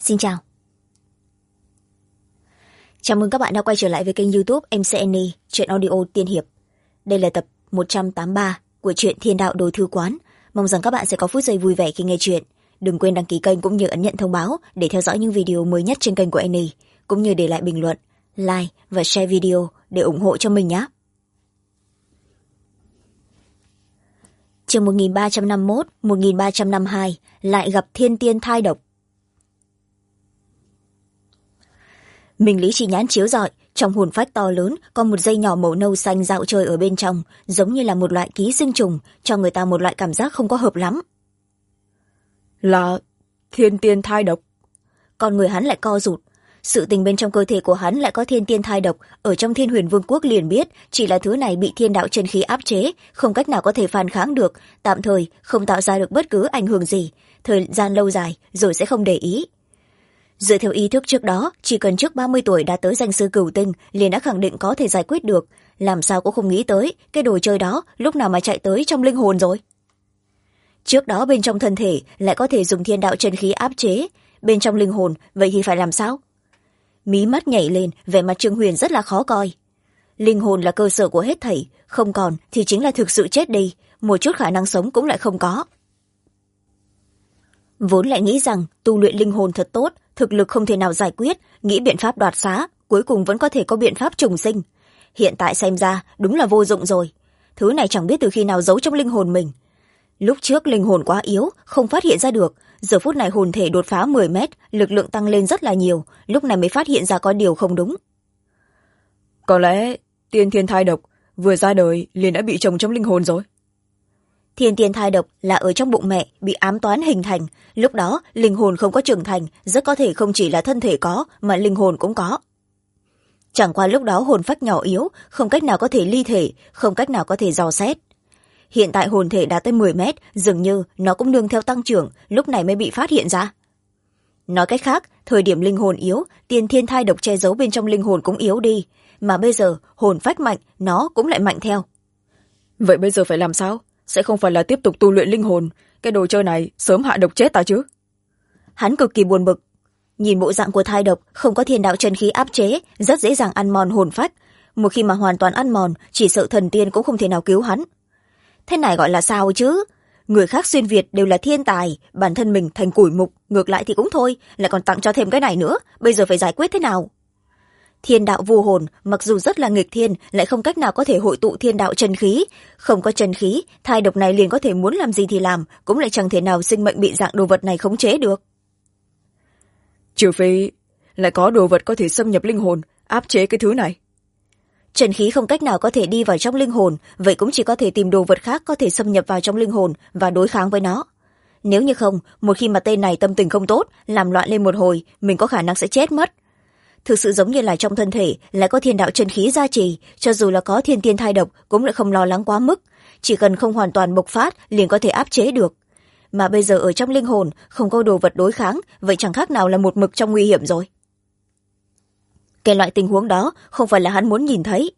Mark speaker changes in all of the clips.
Speaker 1: Xin chào. Chào mừng các bạn đã quay trở lại với kênh YouTube MC Annie, truyện audio tiên hiệp. Đây là tập 183 của truyện Thiên Đạo Đồ Thư Quán. Mong rằng các bạn sẽ có phút giây vui vẻ khi nghe truyện. Đừng quên đăng ký kênh cũng như ấn nhận thông báo để theo dõi những video mới nhất trên kênh của Annie, cũng như để lại bình luận, like và share video để ủng hộ cho mình nhé. Chương 1351, 1352 lại gặp thiên tiên thai độc. Minh lý chi nhãn chiếu rọi, trong hồn phách to lớn có một dây nhỏ màu nâu xanh dạo chơi ở bên trong, giống như là một loại ký sinh trùng, cho người ta một loại cảm giác không có hợp lắm.
Speaker 2: Là thiên tiên thai độc.
Speaker 1: Con người hắn lại co rụt. Sự tình bên trong cơ thể của hắn lại có thiên tiên thai độc, ở trong Thiên Huyền Vương quốc liền biết chỉ là thứ này bị thiên đạo chân khí áp chế, không cách nào có thể phản kháng được, tạm thời không tạo ra được bất cứ ảnh hưởng gì, thời gian lâu dài rồi sẽ không để ý. Dựa theo ý thức trước đó, chỉ cần trước 30 tuổi đã tới danh sư cửu tinh liền đã khẳng định có thể giải quyết được, làm sao cũng không nghĩ tới cái đồ chơi đó lúc nào mà chạy tới trong linh hồn rồi. Trước đó bên trong thân thể lại có thể dùng thiên đạo chân khí áp chế, bên trong linh hồn vậy thì phải làm sao? Mí mắt nhảy lên, vẻ mặt Trương Huyền rất là khó coi. Linh hồn là cơ sở của hết thảy, không còn thì chính là thực sự chết đi, một chút khả năng sống cũng lại không có. Vốn lại nghĩ rằng tu luyện linh hồn thật tốt, thực lực không thể nào giải quyết, nghĩ biện pháp đoạt xá, cuối cùng vẫn có thể có biện pháp trùng sinh. Hiện tại xem ra đúng là vô dụng rồi. Thứ này chẳng biết từ khi nào giấu trong linh hồn mình. Lúc trước linh hồn quá yếu, không phát hiện ra được, giờ phút này hồn thể đột phá 10 mét, lực lượng tăng lên rất là nhiều, lúc này mới phát hiện ra có điều không đúng.
Speaker 2: Có lẽ tiên thiên thai độc vừa ra đời liền đã bị trồng trong linh hồn rồi.
Speaker 1: Thiên tiên thai độc là ở trong bụng mẹ bị ám toán hình thành, lúc đó linh hồn không có trưởng thành, rất có thể không chỉ là thân thể có mà linh hồn cũng có. Chẳng qua lúc đó hồn phách nhỏ yếu, không cách nào có thể ly thể, không cách nào có thể dò xét. Hiện tại hồn thể đạt tới 10 mét, dường như nó cũng nương theo tăng trưởng, lúc này mới bị phát hiện ra. Nói cách khác, thời điểm linh hồn yếu, tiên thiên thai độc che giấu bên trong linh hồn cũng yếu đi, mà bây giờ hồn phách mạnh, nó cũng lại mạnh theo.
Speaker 2: Vậy bây giờ phải làm sao? Sẽ không phải là tiếp tục tu luyện linh hồn, cái đồ chơi này sớm hạ độc chết ta chứ?
Speaker 1: Hắn cực kỳ buồn bực. Nhìn bộ dạng của thai độc, không có thiên đạo chân khí áp chế, rất dễ dàng ăn mòn hồn phách. Một khi mà hoàn toàn ăn mòn, chỉ sợ thần tiên cũng không thể nào cứu hắn. Thế này gọi là sao chứ? Người khác xuyên Việt đều là thiên tài, bản thân mình thành củi mục, ngược lại thì cũng thôi, lại còn tặng cho thêm cái này nữa, bây giờ phải giải quyết thế nào? Thiên đạo vô hồn, mặc dù rất là nghịch thiên, lại không cách nào có thể hội tụ thiên đạo chân khí. Không có chân khí, thai độc này liền có thể muốn làm gì thì làm, cũng lại chẳng thể nào sinh mệnh bị dạng đồ vật này khống chế được.
Speaker 2: Trừ phi lại có đồ vật có thể xâm nhập linh hồn, áp chế cái thứ này.
Speaker 1: Chân khí không cách nào có thể đi vào trong linh hồn, vậy cũng chỉ có thể tìm đồ vật khác có thể xâm nhập vào trong linh hồn và đối kháng với nó. Nếu như không, một khi mà tên này tâm tình không tốt, làm loạn lên một hồi, mình có khả năng sẽ chết mất. Thực sự giống như là trong thân thể lại có thiên đạo chân khí gia trì, cho dù là có thiên tiên thai độc cũng lại không lo lắng quá mức, chỉ cần không hoàn toàn bộc phát liền có thể áp chế được. Mà bây giờ ở trong linh hồn không có đồ vật đối kháng, vậy chẳng khác nào là một mực trong nguy hiểm rồi. Cái loại tình huống đó không phải là hắn muốn nhìn thấy.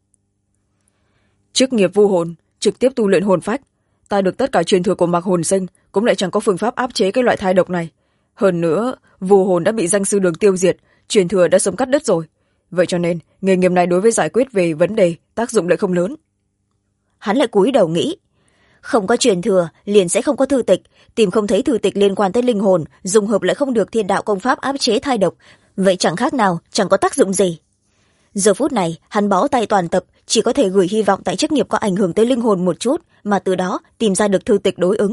Speaker 2: Chức nghiệp vu hồn, trực tiếp tu luyện hồn phách, ta được tất cả truyền thừa của Mạc Hồn Sinh, cũng lại chẳng có phương pháp áp chế cái loại thai độc này. Hơn nữa, vu hồn đã bị danh sư Đường tiêu diệt, truyền thừa đã sống cắt đứt rồi. Vậy cho nên, nghề nghiệp này đối với giải quyết về vấn đề tác dụng lại không lớn.
Speaker 1: Hắn lại cúi đầu nghĩ, không có truyền thừa liền sẽ không có thư tịch, tìm không thấy thư tịch liên quan tới linh hồn, dùng hợp lại không được thiên đạo công pháp áp chế thai độc, vậy chẳng khác nào chẳng có tác dụng gì. Giờ phút này hắn bó tay toàn tập, chỉ có thể gửi hy vọng tại chức nghiệp có ảnh hưởng tới linh hồn một chút, mà từ đó tìm ra được thư tịch đối ứng.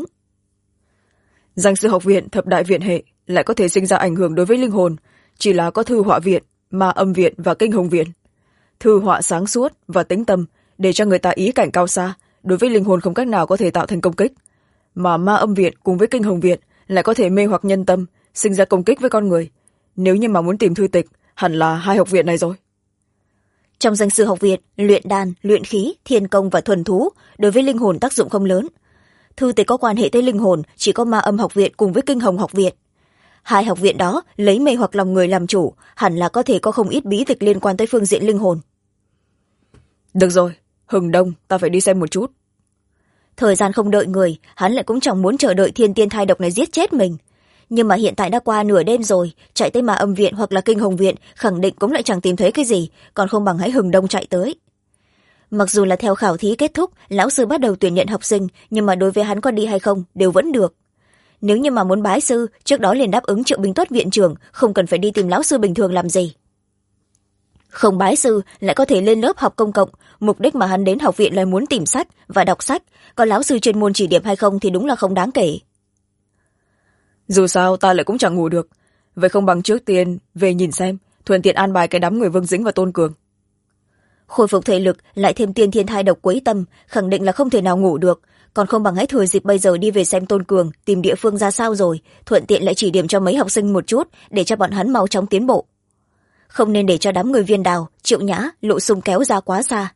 Speaker 2: Danh sư học viện thập đại viện hệ lại có thể sinh ra ảnh hưởng đối với linh hồn, chỉ là có thư họa viện, ma âm viện và kinh hồng viện. Thư họa sáng suốt và tĩnh tâm, để cho người ta ý cảnh cao xa, đối với linh hồn không cách nào có thể tạo thành công kích. Mà ma âm viện cùng với kinh hồng viện lại có thể mê hoặc nhân tâm, sinh ra công kích với con người. Nếu như mà muốn tìm thư tịch, hẳn là hai học viện này rồi.
Speaker 1: Trong danh sư học viện, luyện đan, luyện khí, thiên công và thuần thú, đối với linh hồn tác dụng không lớn. Thư tịch có quan hệ tới linh hồn chỉ có ma âm học viện cùng với kinh hồng học viện. Hai học viện đó lấy mê hoặc lòng người làm chủ, hẳn là có thể có không ít bí tịch liên quan tới phương diện linh hồn.
Speaker 2: Được rồi, hừng đông, ta phải đi xem một chút.
Speaker 1: Thời gian không đợi người, hắn lại cũng chẳng muốn chờ đợi thiên tiên thai độc này giết chết mình. nhưng mà hiện tại đã qua nửa đêm rồi, chạy tới Ma Âm viện hoặc là Kinh Hồng viện khẳng định cũng lại chẳng tìm thấy cái gì, còn không bằng hãy hừng đông chạy tới. Mặc dù là theo khảo thí kết thúc, lão sư bắt đầu tuyển nhận học sinh, nhưng mà đối với hắn có đi hay không đều vẫn được. Nếu như mà muốn bái sư, trước đó liền đáp ứng Triệu Bình Tuất viện trưởng, không cần phải đi tìm lão sư bình thường làm gì. Không bái sư lại có thể lên lớp học công cộng, mục đích mà hắn đến học viện là muốn tìm sách và đọc sách, còn lão sư chuyên môn chỉ điểm hay không thì đúng là không đáng kể.
Speaker 2: Dù sao ta lại cũng chẳng ngủ được, vậy không bằng trước tiên về nhìn xem, thuận tiện an bài cái đám người Vương Dĩnh và Tôn Cường.
Speaker 1: Khôi phục thể lực lại thêm tiên thiên thai độc quấy tâm, khẳng định là không thể nào ngủ được, còn không bằng hãy thừa dịp bây giờ đi về xem Tôn Cường, tìm địa phương ra sao rồi, thuận tiện lại chỉ điểm cho mấy học sinh một chút để cho bọn hắn mau chóng tiến bộ. Không nên để cho đám người Viên Đào, Triệu Nhã, Lộ Sung kéo ra quá xa.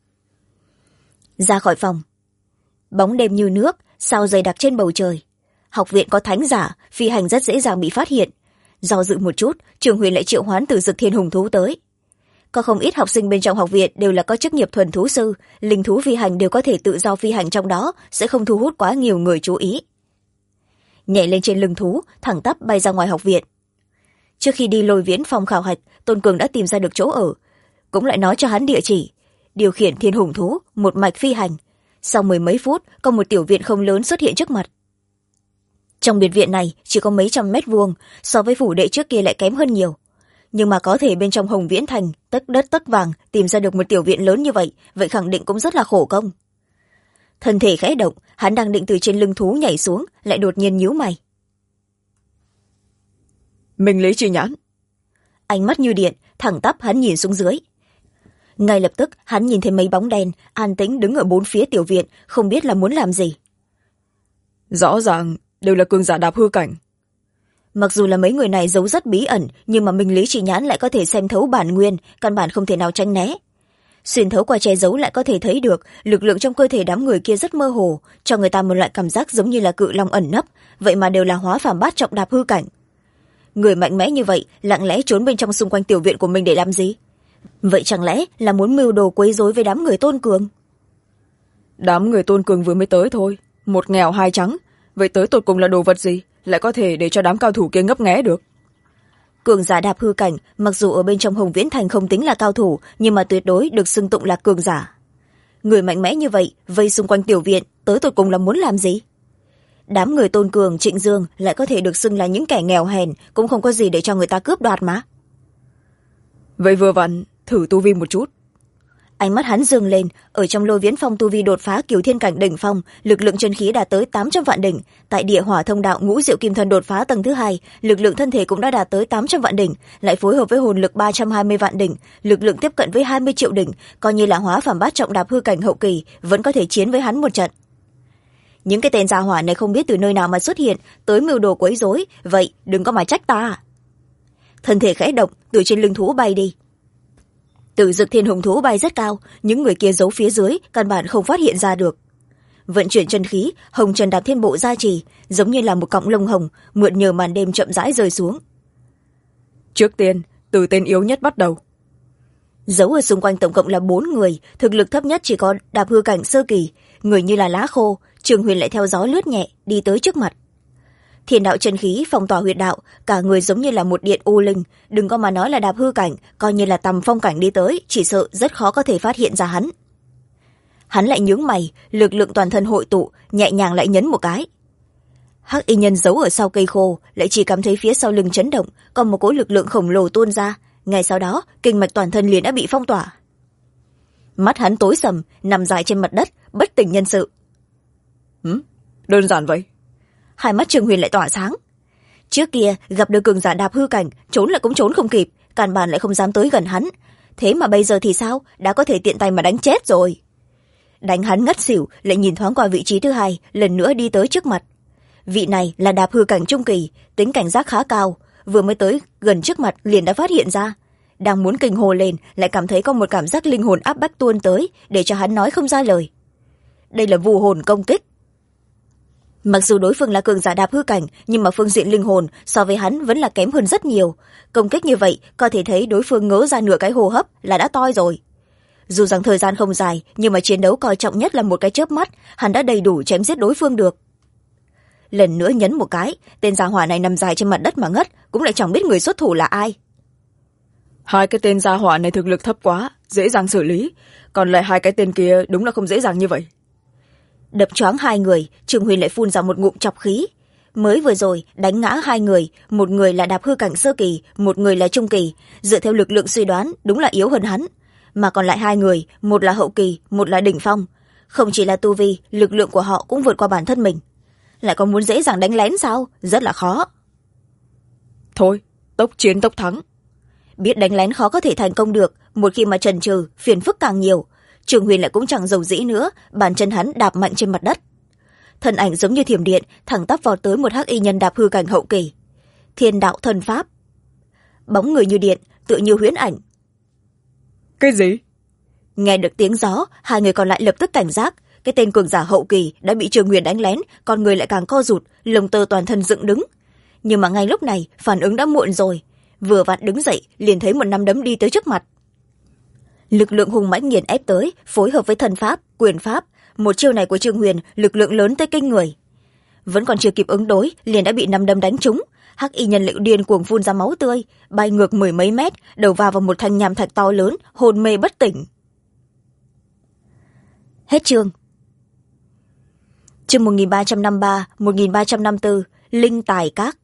Speaker 1: Ra khỏi phòng, bóng đêm như nước, sao dày đặc trên bầu trời. Học viện có thánh giả, phi hành rất dễ dàng bị phát hiện. Do dự một chút, Trường Huyền lại triệu hoán Tử Dực Thiên Hùng thú tới. Có không ít học sinh bên trong học viện đều là có chức nghiệp thuần thú sư, linh thú phi hành đều có thể tự do phi hành trong đó, sẽ không thu hút quá nhiều người chú ý. Nhảy lên trên lưng thú, thẳng tắp bay ra ngoài học viện. Trước khi đi Lôi Viễn phòng khảo hạch, Tôn Cường đã tìm ra được chỗ ở, cũng lại nói cho hắn địa chỉ, điều khiển thiên hùng thú một mạch phi hành. Sau mười mấy phút, có một tiểu viện không lớn xuất hiện trước mặt. Trong biệt viện này chỉ có mấy trăm mét vuông, so với phủ đệ trước kia lại kém hơn nhiều, nhưng mà có thể bên trong Hồng Viễn thành tấc đất tấc vàng tìm ra được một tiểu viện lớn như vậy, vậy khẳng định cũng rất là khổ công. Thân thể khẽ động, hắn đang định từ trên lưng thú nhảy xuống, lại đột nhiên nhíu mày.
Speaker 2: Minh Lý Chi Nhãn.
Speaker 1: Ánh mắt như điện, thẳng tắp hắn nhìn xuống dưới. Ngay lập tức hắn nhìn thấy mấy bóng đen an tĩnh đứng ở bốn phía tiểu viện, không biết là muốn làm gì.
Speaker 2: Rõ ràng đều là cường giả đạp hư cảnh.
Speaker 1: Mặc dù là mấy người này giấu rất bí ẩn, nhưng mà Minh Lý Chỉ Nhãn lại có thể xem thấu bản nguyên, căn bản không thể nào tránh né. Xuyên thấu qua che giấu lại có thể thấy được lực lượng trong cơ thể đám người kia rất mơ hồ, cho người ta một loại cảm giác giống như là cự long ẩn nấp, vậy mà đều là hóa phàm bát trọng đạp hư cảnh. Người mạnh mẽ như vậy lặng lẽ trốn bên trong xung quanh tiểu viện của mình để làm gì? Vậy chẳng lẽ là muốn mưu đồ quấy rối với đám người Tôn Cường?
Speaker 2: Đám người Tôn Cường vừa mới tới thôi, một nghèo hai trắng, vậy tới tột cùng là đồ vật gì lại có thể để cho đám cao thủ kia ngấp nghé được?
Speaker 1: Cường giả đạp hư cảnh mặc dù ở bên trong Hồng Viễn thành không tính là cao thủ, nhưng mà tuyệt đối được xưng tụng là cường giả. Người mạnh mẽ như vậy vây xung quanh tiểu viện, tới tột cùng là muốn làm gì? Đám người Tôn Cường, Trịnh Dương lại có thể được xưng là những kẻ nghèo hèn, cũng không có gì để cho người ta cướp đoạt mà.
Speaker 2: Vậy vừa vặn thử tu vi một chút.
Speaker 1: Ánh mắt hắn dương lên, ở trong Lôi Viễn phong tu vi đột phá Cửu Thiên cảnh đỉnh phong, lực lượng chân khí đạt tới 800 vạn đỉnh. Tại Địa Hỏa thông đạo Ngũ Diệu Kim Thân đột phá tầng thứ 2, lực lượng thân thể cũng đã đạt tới 800 vạn đỉnh, lại phối hợp với hồn lực 320 vạn đỉnh, lực lượng tiếp cận với 20 triệu đỉnh, coi như là hóa phàm bát trọng đạp hư cảnh hậu kỳ, vẫn có thể chiến với hắn một trận. Những cái tên gia hỏa này không biết từ nơi nào mà xuất hiện, tới mưu đồ quấy rối, vậy đừng có mà trách ta. Thân thể khẽ động, từ trên lưng thú bay đi. Tử Dực Thiên Hùng thú bay rất cao, những người kia giấu phía dưới, căn bản không phát hiện ra được. Vận chuyển chân khí, Hồng Trần Đạp Thiên Bộ gia trì, giống như là một cọng lông hồng, mượn nhờ màn đêm chậm rãi rơi xuống.
Speaker 2: Trước tiên, từ tên yếu nhất bắt đầu.
Speaker 1: Giấu ở xung quanh tổng cộng là 4 người, thực lực thấp nhất chỉ có đạp hư cảnh sơ kỳ, người như là lá khô. Trường Huyền lại theo gió lướt nhẹ, đi tới trước mặt. Thiên đạo chân khí phong tỏa huyệt đạo, cả người giống như là một điện u linh, đừng có mà nói là đạp hư cảnh, coi như là tầm phong cảnh đi tới, chỉ sợ rất khó có thể phát hiện ra hắn. Hắn lại nhướng mày, lực lượng toàn thân hội tụ, nhẹ nhàng lại nhấn một cái. Hắc y nhân giấu ở sau cây khô, lại chỉ cảm thấy phía sau lưng chấn động, còn một cỗ lực lượng khổng lồ tuôn ra, ngay sau đó kinh mạch toàn thân liền đã bị phong tỏa. Mắt hắn tối sầm, nằm dài trên mặt đất, bất tỉnh nhân sự.
Speaker 2: Đơn giản vậy.
Speaker 1: Hai mắt Trường Huyền lại tỏa sáng. Trước kia gặp được cường giả đạp hư cảnh, trốn lại cũng trốn không kịp, căn bản lại không dám tới gần hắn. Thế mà bây giờ thì sao, đã có thể tiện tay mà đánh chết rồi. Đánh hắn ngất xỉu, lại nhìn thoáng qua vị trí thứ hai, lần nữa đi tới trước mặt. Vị này là đạp hư cảnh trung kỳ, tính cảnh giác khá cao, vừa mới tới gần trước mặt liền đã phát hiện ra. Đang muốn kinh hồ lên, lại cảm thấy có một cảm giác linh hồn áp bách tuôn tới, để cho hắn nói không ra lời. Đây là vu hồn công kích. Mặc dù đối phương là cường giả đạp hư cảnh, nhưng mà phương diện linh hồn so với hắn vẫn là kém hơn rất nhiều. Công kích như vậy, có thể thấy đối phương ngớ ra nửa cái hô hấp là đã toi rồi. Dù rằng thời gian không dài, nhưng mà chiến đấu coi trọng nhất là một cái chớp mắt, hắn đã đầy đủ chém giết đối phương được. lần nữa nhấn một cái, tên gia hỏa này nằm dài trên mặt đất mà ngất, cũng lại chẳng biết người xuất thủ là ai.
Speaker 2: Hai cái tên gia hỏa này thực lực thấp quá, dễ dàng xử lý, còn lại hai cái tên kia đúng là không dễ dàng như vậy.
Speaker 1: Đập choáng hai người, Trương Huyền lại phun ra một ngụm chọc khí. Mới vừa rồi đánh ngã hai người, một người là đạp hư cảnh sơ kỳ, một người là trung kỳ, dựa theo lực lượng suy đoán đúng là yếu hơn hắn, mà còn lại hai người, một là hậu kỳ, một là đỉnh phong, không chỉ là tu vi, lực lượng của họ cũng vượt qua bản thân mình. Lại còn muốn dễ dàng đánh lén sao? Rất là khó.
Speaker 2: Thôi, tốc chiến tốc thắng.
Speaker 1: Biết đánh lén khó có thể thành công được, một khi mà chần chừ, phiền phức càng nhiều. Trường Huyền lại cũng chẳng dầu dĩ nữa, bàn chân hắn đạp mạnh trên mặt đất. Thân ảnh giống như thiểm điện, thẳng tắp vào tới một hắc y nhân đạp hư cảnh hậu kỳ. Thiên đạo thần pháp. Bóng người như điện, tựa như huyễn ảnh.
Speaker 2: Cái gì?
Speaker 1: Nghe được tiếng gió, hai người còn lại lập tức cảnh giác. Cái tên cường giả hậu kỳ đã bị Trường Huyền đánh lén, con người lại càng co rụt, lông tơ toàn thân dựng đứng. Nhưng mà ngay lúc này, phản ứng đã muộn rồi. Vừa vặn đứng dậy, liền thấy một nắm đấm đi tới trước mặt. Lực lượng hùng mãnh nghiền ép tới, phối hợp với thần pháp, quyền pháp. Một chiêu này của Trương Huyền, lực lượng lớn tới kinh người. Vẫn còn chưa kịp ứng đối, liền đã bị nắm đấm đánh trúng. Hắc y nhân liệu điên cuồng phun ra máu tươi, bay ngược mười mấy mét, đầu vào một thanh nham thạch to lớn, hôn mê bất tỉnh. Hết chương. Chương 1353, 1354, Linh Tài Các.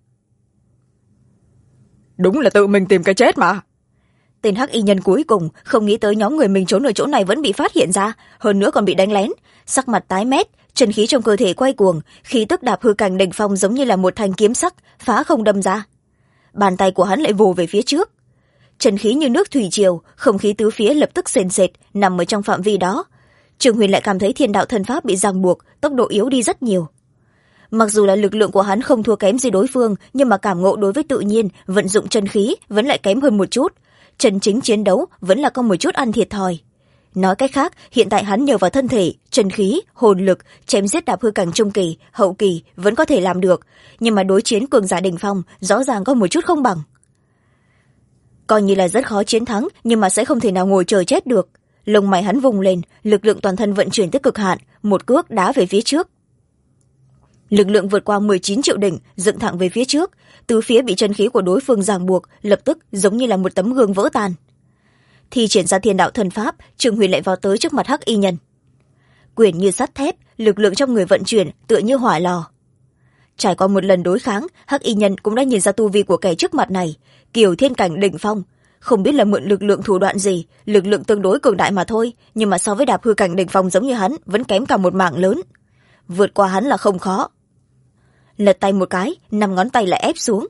Speaker 2: Đúng là tự mình tìm cái chết mà.
Speaker 1: Tên hắc y nhân cuối cùng không nghĩ tới nhóm người mình trốn ở chỗ này vẫn bị phát hiện ra, hơn nữa còn bị đánh lén, sắc mặt tái mét, chân khí trong cơ thể quay cuồng, khí tức đạp hư cảnh đỉnh phong giống như là một thanh kiếm sắc phá không đâm ra. Bàn tay của hắn lại vồ về phía trước, chân khí như nước thủy triều, không khí tứ phía lập tức sền sệt nằm ở trong phạm vi đó. Trường Huyền lại cảm thấy thiên đạo thần pháp bị ràng buộc, tốc độ yếu đi rất nhiều. Mặc dù là lực lượng của hắn không thua kém gì đối phương, nhưng mà cảm ngộ đối với tự nhiên, vận dụng chân khí vẫn lại kém hơn một chút. Chân chính chiến đấu vẫn là có một chút ăn thiệt thòi. Nói cách khác, hiện tại hắn nhờ vào thân thể, chân khí, hồn lực, chém giết đạp hư cảnh trung kỳ, hậu kỳ vẫn có thể làm được, nhưng mà đối chiến cường giả đỉnh phong rõ ràng có một chút không bằng. Coi như là rất khó chiến thắng, nhưng mà sẽ không thể nào ngồi chờ chết được. Lông mày hắn vùng lên, lực lượng toàn thân vận chuyển tới cực hạn, một cước đá về phía trước. Lực lượng vượt qua 19 triệu đỉnh, dựng thẳng về phía trước, tứ phía bị chân khí của đối phương ràng buộc, lập tức giống như là một tấm gương vỡ tan. Thi triển ra thiên đạo thần pháp, Trường Huyền lại vào tới trước mặt hắc y nhân. Quyền như sắt thép, lực lượng trong người vận chuyển tựa như hỏa lò. Trải qua một lần đối kháng, hắc y nhân cũng đã nhìn ra tu vi của kẻ trước mặt này, kiều thiên cảnh đỉnh phong, không biết là mượn lực lượng thủ đoạn gì, lực lượng tương đối cường đại mà thôi, nhưng mà so với đạp hư cảnh đỉnh phong giống như hắn vẫn kém cả một mảng lớn. Vượt qua hắn là không khó. Lật tay một cái, 5 ngón tay lại ép xuống,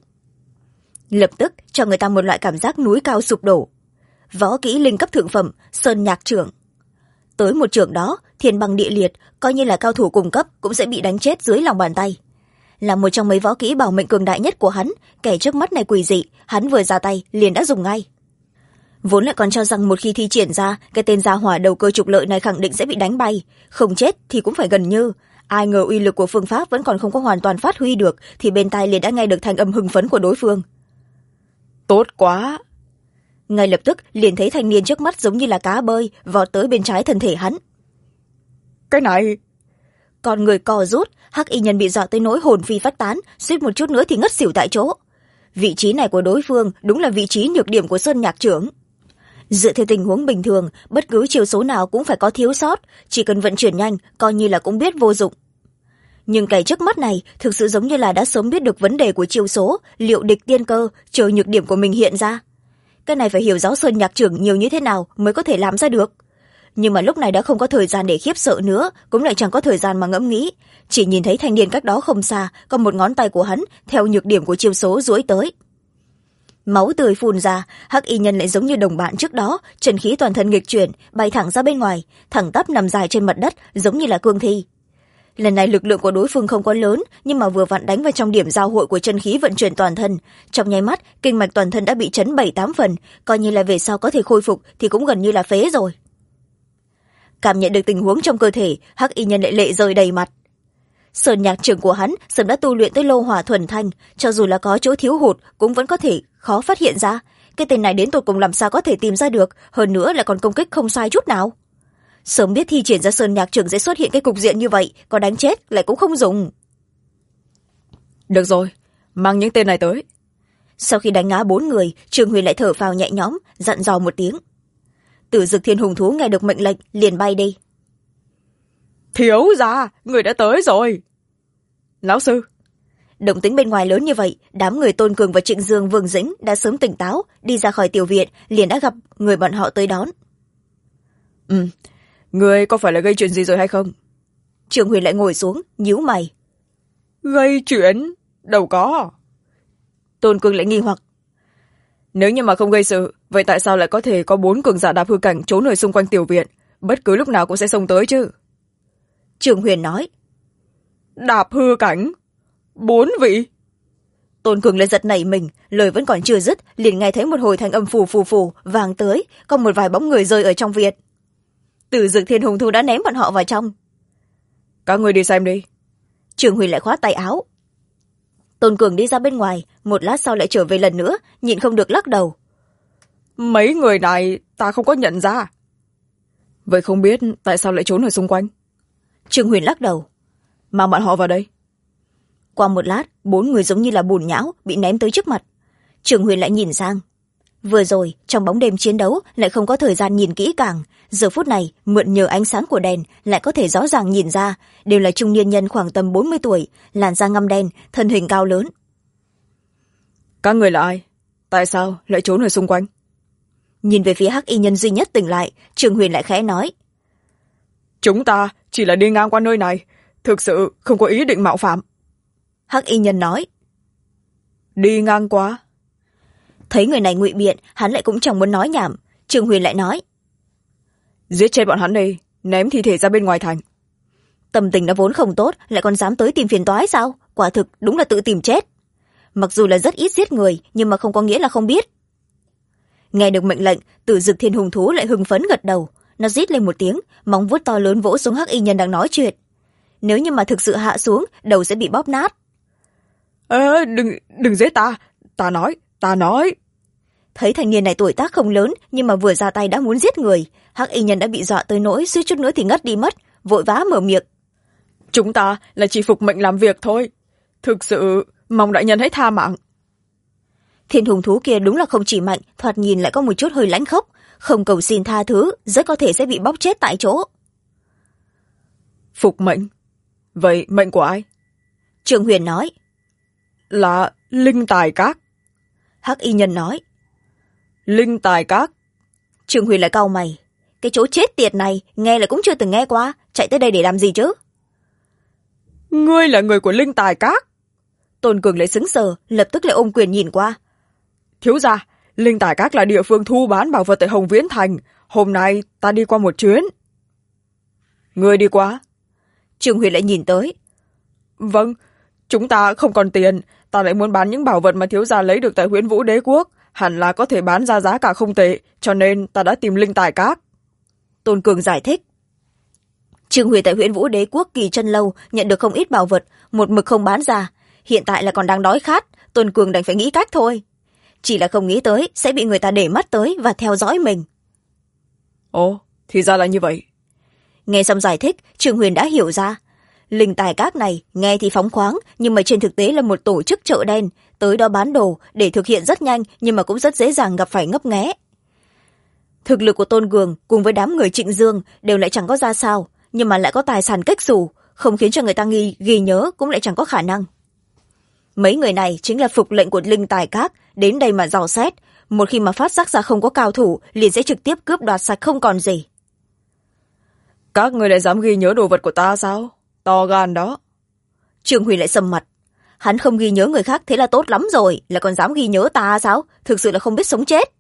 Speaker 1: lập tức cho người ta một loại cảm giác núi cao sụp đổ. Võ kỹ linh cấp thượng phẩm, sơn nhạc trưởng. Tới một trưởng đó, thiên băng địa liệt, coi như là cao thủ cùng cấp cũng sẽ bị đánh chết dưới lòng bàn tay. Là một trong mấy võ kỹ bảo mệnh cường đại nhất của hắn, kẻ trước mắt này quỷ dị, hắn vừa ra tay liền đã dùng ngay. Vốn lại còn cho rằng một khi thi triển ra, cái tên gia hỏa đầu cơ trục lợi này khẳng định sẽ bị đánh bay, không chết thì cũng phải gần như. Ai ngờ uy lực của phương pháp vẫn còn không có hoàn toàn phát huy được, thì bên tai liền đã nghe được thanh âm hưng phấn của đối phương.
Speaker 2: Tốt quá.
Speaker 1: Ngay lập tức liền thấy thanh niên trước mắt giống như là cá bơi vọt tới bên trái thân thể hắn.
Speaker 2: Cái này...
Speaker 1: Con người co rút, hắc y nhân bị dọa tới nỗi hồn phi phách tán, suýt một chút nữa thì ngất xỉu tại chỗ. Vị trí này của đối phương đúng là vị trí nhược điểm của sơn nhạc trưởng. Dựa theo tình huống bình thường, bất cứ chiêu số nào cũng phải có thiếu sót, chỉ cần vận chuyển nhanh coi như là cũng biết vô dụng. Nhưng cái trước mắt này thực sự giống như là đã sớm biết được vấn đề của chiêu số, liệu địch tiên cơ, chờ nhược điểm của mình hiện ra. Cái này phải hiểu rõ sơn nhạc trưởng nhiều như thế nào mới có thể làm ra được. Nhưng mà lúc này đã không có thời gian để khiếp sợ nữa, cũng lại chẳng có thời gian mà ngẫm nghĩ, chỉ nhìn thấy thanh niên cách đó không xa có một ngón tay của hắn theo nhược điểm của chiêu số duỗi tới. Máu tươi phun ra, hắc y nhân lại giống như đồng bạn trước đó, chân khí toàn thân nghịch chuyển, bay thẳng ra bên ngoài, thẳng tắp nằm dài trên mặt đất giống như là cương thi. Lần này lực lượng của đối phương không quá lớn, nhưng mà vừa vặn đánh vào trong điểm giao hội của chân khí vận chuyển toàn thân, trong nháy mắt kinh mạch toàn thân đã bị chấn 7-8 phần, coi như là về sau có thể khôi phục thì cũng gần như là phế rồi. Cảm nhận được tình huống trong cơ thể, hắc y nhân lại lệ rơi đầy mặt. Sơn nhạc trưởng của hắn sớm đã tu luyện tới lô hỏa thuần thanh, cho dù là có chỗ thiếu hụt cũng vẫn có thể khó phát hiện ra. Cái tên này đến tột cùng làm sao có thể tìm ra được, hơn nữa lại còn công kích không sai chút nào. Sớm biết thi triển ra sơn nhạc trưởng sẽ xuất hiện cái cục diện như vậy, có đánh chết lại cũng không dùng.
Speaker 2: Được rồi, mang những tên này tới.
Speaker 1: Sau khi đánh ngã 4 người, Trương Huyền lại thở phào nhẹ nhõm, dặn dò một tiếng. Tử Dực Thiên Hùng Thú nghe được mệnh lệnh liền bay đi.
Speaker 2: Thiếu gia, người đã tới rồi. Lão sư.
Speaker 1: Động tĩnh bên ngoài lớn như vậy, đám người Tôn Cường và Trịnh Dương, Vương Dĩnh đã sớm tỉnh táo, đi ra khỏi tiểu viện liền đã gặp người bọn họ tới đón.
Speaker 2: Người có phải là gây chuyện gì rồi hay không?
Speaker 1: Trương Huyền lại ngồi xuống, nhíu mày.
Speaker 2: Gây chuyện? Đâu có.
Speaker 1: Tôn Cường lại nghi hoặc.
Speaker 2: Nếu như mà không gây sự, vậy tại sao lại có thể có 4 cường giả đạp hư cảnh trốn ở xung quanh tiểu viện, bất cứ lúc nào cũng sẽ xông tới chứ?
Speaker 1: Trương Huyền nói.
Speaker 2: Đạp hư cảnh? 4 vị?
Speaker 1: Tôn Cường lại giật nảy mình, lời vẫn còn chưa dứt, liền nghe thấy một hồi thanh âm phù phù phù vang tới, có một vài bóng người rơi ở trong viện. Tử Dực Thiên Hùng Thú đã ném bọn họ vào trong.
Speaker 2: Các người đi xem đi.
Speaker 1: Trương Huyền lại khoát tay áo. Tôn Cường đi ra bên ngoài, một lát sau lại trở về lần nữa, nhịn không được lắc đầu.
Speaker 2: Mấy người này ta không có nhận ra. Vậy không biết tại sao lại trốn ở xung quanh?
Speaker 1: Trương Huyền lắc đầu.
Speaker 2: Mang bọn họ vào đây.
Speaker 1: Qua một lát, 4 người giống như là bùn nhão bị ném tới trước mặt. Trương Huyền lại nhìn sang. Vừa rồi trong bóng đêm chiến đấu lại không có thời gian nhìn kỹ càng, giờ phút này mượn nhờ ánh sáng của đèn lại có thể rõ ràng nhìn ra đều là trung niên nhân khoảng tầm 40 tuổi, làn da ngăm đen, thân hình cao lớn.
Speaker 2: Các người là ai? Tại sao lại trốn ở xung quanh?
Speaker 1: Nhìn về phía hắc y nhân duy nhất tỉnh lại, Trương Huyền lại khẽ nói.
Speaker 2: Chúng ta chỉ là đi ngang qua nơi này, thực sự không có ý định mạo phạm.
Speaker 1: Hắc y nhân nói.
Speaker 2: Đi ngang qua?
Speaker 1: Thấy người này ngụy biện, hắn lại cũng chẳng muốn nói nhảm. Trương Huyền lại nói.
Speaker 2: Giết chết bọn hắn đi, ném thi thể ra bên ngoài thành.
Speaker 1: Tâm tình đã vốn không tốt, lại còn dám tới tìm phiền toái sao? Quả thực đúng là tự tìm chết. Mặc dù là rất ít giết người, nhưng mà không có nghĩa là không biết. Nghe được mệnh lệnh, Tử Dực Thiên Hùng Thú lại hưng phấn gật đầu. Nó rít lên một tiếng, móng vuốt to lớn vỗ xuống hắc y nhân đang nói chuyện. Nếu như mà thực sự hạ xuống, đầu sẽ bị bóp nát.
Speaker 2: Đừng giết ta, ta nói.
Speaker 1: Thấy thanh niên này tuổi tác không lớn, nhưng mà vừa ra tay đã muốn giết người, hắc y nhân đã bị dọa tới nỗi suýt chút nữa thì ngất đi mất, vội vã mở miệng.
Speaker 2: Chúng ta là chỉ phục mệnh làm việc thôi, thực sự mong đại nhân hãy tha mạng.
Speaker 1: Thiên hùng thú kia đúng là không chỉ mạnh, thoạt nhìn lại có một chút hơi lãnh khốc, không cầu xin tha thứ, rất có thể sẽ bị bóp chết tại chỗ.
Speaker 2: Phục mệnh? Vậy mệnh của ai?
Speaker 1: Trương Huyền nói.
Speaker 2: Là Linh Tài Các.
Speaker 1: Hắc y nhân nói.
Speaker 2: Linh Tài Các?
Speaker 1: Trương Huyền lại cau mày. Cái chỗ chết tiệt này, nghe là cũng chưa từng nghe qua, chạy tới đây để làm gì chứ?
Speaker 2: Ngươi là người của Linh Tài Các?
Speaker 1: Tôn Cường lại sững sờ, lập tức lại ôm quyền nhìn qua.
Speaker 2: Thiếu gia, Linh Tài Các là địa phương thu bán bảo vật tại Hồng Viễn Thành. Hôm nay ta đi qua một chuyến. Ngươi đi qua?
Speaker 1: Trương Huyền lại nhìn tới.
Speaker 2: Vâng, chúng ta không còn tiền, ta lại muốn bán những bảo vật mà thiếu gia lấy được tại Huyễn Vũ Đế Quốc, hẳn là có thể bán ra giá cả không tệ, cho nên ta đã tìm Linh Tài Các.
Speaker 1: Tôn Cường giải thích. Trương Huyền tại Huyễn Vũ Đế Quốc kỳ chân lâu nhận được không ít bảo vật, một mực không bán ra, hiện tại là còn đang đói khát, Tôn Cường đành phải nghĩ cách thôi. Chỉ là không nghĩ tới sẽ bị người ta để mắt tới và theo dõi mình.
Speaker 2: Ồ, thì ra là như vậy.
Speaker 1: Nghe xong giải thích, Trương Huyền đã hiểu ra. Linh Tài Các này nghe thì phóng khoáng, nhưng mà trên thực tế là một tổ chức chợ đen, tới đó bán đồ để thực hiện rất nhanh, nhưng mà cũng rất dễ dàng gặp phải ngấp nghé. Thực lực của Tôn Cường cùng với đám người Trịnh Dương đều lại chẳng có ra sao, nhưng mà lại có tài sản cách xù, không khiến cho người ta ghi nhớ cũng lại chẳng có khả năng. Mấy người này chính là phục lệnh của Linh Tài Các, đến đây mà dò xét, một khi mà phát giác ra không có cao thủ liền sẽ trực tiếp cướp đoạt sạch không còn gì.
Speaker 2: Các người lại dám ghi nhớ đồ vật của ta sao? To gan đó.
Speaker 1: Trương Huyền lại sầm mặt. Hắn không ghi nhớ người khác thế là tốt lắm rồi, là còn dám ghi nhớ ta sao? Thực sự là không biết sống chết.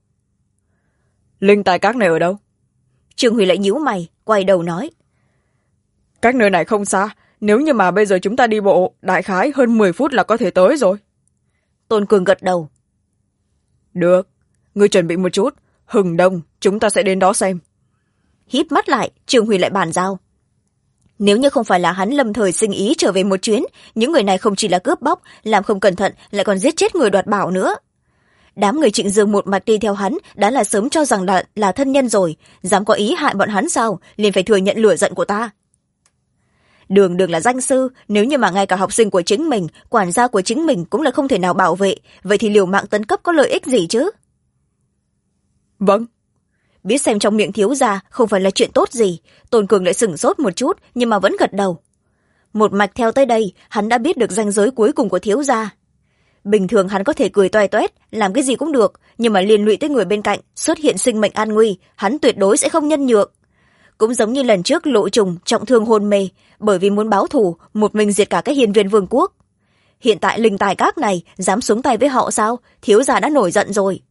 Speaker 2: Linh Tài Các này ở đâu?
Speaker 1: Trương Huyền lại nhíu mày, quay đầu nói.
Speaker 2: Cách nơi này không xa, nếu như mà bây giờ chúng ta đi bộ, đại khái hơn 10 phút là có thể tới rồi.
Speaker 1: Tôn Cường gật đầu.
Speaker 2: Được, ngươi chuẩn bị một chút, hừng đông, chúng ta sẽ đến đó xem.
Speaker 1: Híp mắt lại, Trương Huyền lại bàn giao. Nếu như không phải là hắn lâm thời sinh ý trở về một chuyến, những người này không chỉ là cướp bóc, làm không cẩn thận lại còn giết chết người đoạt bảo nữa. Đám người Trịnh Dương một mạch đi theo hắn đã là sớm cho rằng là thân nhân rồi, dám có ý hại bọn hắn sao, liền phải thừa nhận lửa giận của ta. Đường đường là danh sư, nếu như mà ngay cả học sinh của chính mình, quản gia của chính mình cũng là không thể nào bảo vệ, vậy thì liều mạng tấn cấp có lợi ích gì chứ?
Speaker 2: Vâng.
Speaker 1: Biết xem trong miệng thiếu gia không phải là chuyện tốt gì, Tôn Cường lại sửng sốt một chút nhưng mà vẫn gật đầu. Một mạch theo tới đây, hắn đã biết được ranh giới cuối cùng của thiếu gia. Bình thường hắn có thể cười toe toét, làm cái gì cũng được, nhưng mà liên lụy tới người bên cạnh, xuất hiện sinh mệnh an nguy, hắn tuyệt đối sẽ không nhân nhượng. Cũng giống như lần trước Lộ Trùng trọng thương hôn mê, bởi vì muốn báo thù, một mình diệt cả cái hiền viên vương quốc. Hiện tại linh tài các này dám xuống tay với họ sao? Thiếu gia đã nổi giận rồi.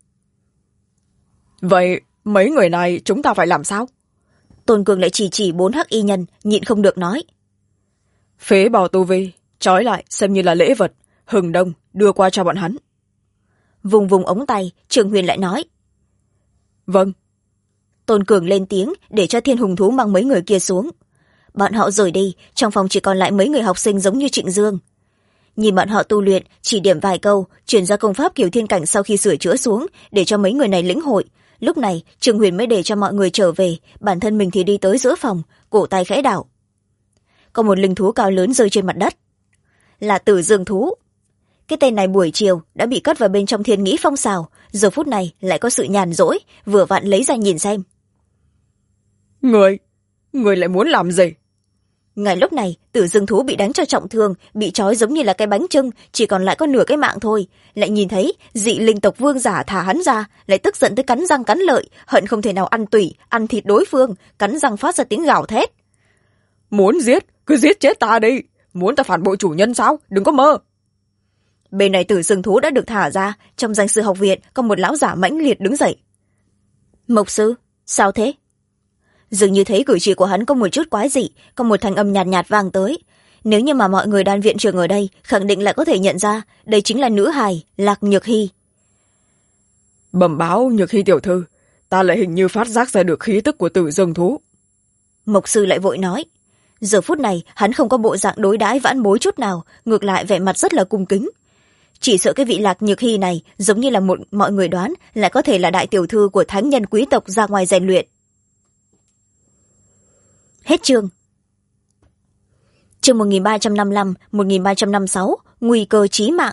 Speaker 2: Vậy mấy người này chúng ta phải làm sao?
Speaker 1: Tôn Cường lại chỉ 4 hắc y nhân, nhịn không được nói.
Speaker 2: Phế bỏ tu vi, trói lại xem như là lễ vật, hừng đông đưa qua cho bọn hắn.
Speaker 1: Vùng vùng ống tay, Trường Huyền lại nói.
Speaker 2: Vâng.
Speaker 1: Tôn Cường lên tiếng để cho Thiên Hùng Thú mang mấy người kia xuống. Bọn họ rời đi, trong phòng chỉ còn lại mấy người học sinh giống như Trịnh Dương. Nhìn bọn họ tu luyện, chỉ điểm vài câu, chuyển ra công pháp Kiều Thiên Cảnh sau khi sửa chữa xuống, để cho mấy người này lĩnh hội. Lúc này, Trường Huyền mới để cho mọi người trở về, bản thân mình thì đi tới giữa phòng, cổ tay khẽ đảo. Có một linh thú cao lớn rơi trên mặt đất. Là Tử Dương thú. Cái tên này buổi chiều đã bị cất vào bên trong Thiên Nghĩ Phong xào, giờ phút này lại có sự nhàn rỗi, vừa vặn lấy ra nhìn xem.
Speaker 2: Người lại muốn làm gì?
Speaker 1: Ngay lúc này, Tử Dương thú bị đánh cho trọng thương, bị trói giống như là cái bánh chưng, chỉ còn lại có nửa cái mạng thôi. Lại nhìn thấy dị linh tộc vương giả thả hắn ra, lại tức giận tới cắn răng cắn lợi, hận không thể nào ăn tủy, ăn thịt đối phương, cắn răng phát ra tiếng gào thét.
Speaker 2: Muốn giết, cứ giết chết ta đi. Muốn ta phản bội chủ nhân sao? Đừng có mơ.
Speaker 1: Bên này Tử Dương thú đã được thả ra, trong danh sư học viện có một lão giả mãnh liệt đứng dậy. Mộc sư, sao thế? Dường như thấy cử chỉ của hắn có một chút quái dị, có một thanh âm nhạt nhạt vang tới. Nếu như mà mọi người đan viện trường ở đây, khẳng định lại có thể nhận ra, đây chính là nữ hài, Lạc Nhược Hy.
Speaker 2: Bẩm báo Nhược Hy tiểu thư, ta lại hình như phát giác ra được khí tức của Tử Dương thú.
Speaker 1: Mộc sư lại vội nói. Giờ phút này, hắn không có bộ dạng đối đãi vãn bối chút nào, ngược lại vẻ mặt rất là cung kính. Chỉ sợ cái vị Lạc Nhược Hy này, giống như là mọi người đoán, lại có thể là đại tiểu thư của thánh nhân quý tộc ra ngoài rèn luyện. Hết chương. Chương 1355, 1356, nguy cơ chí mạng.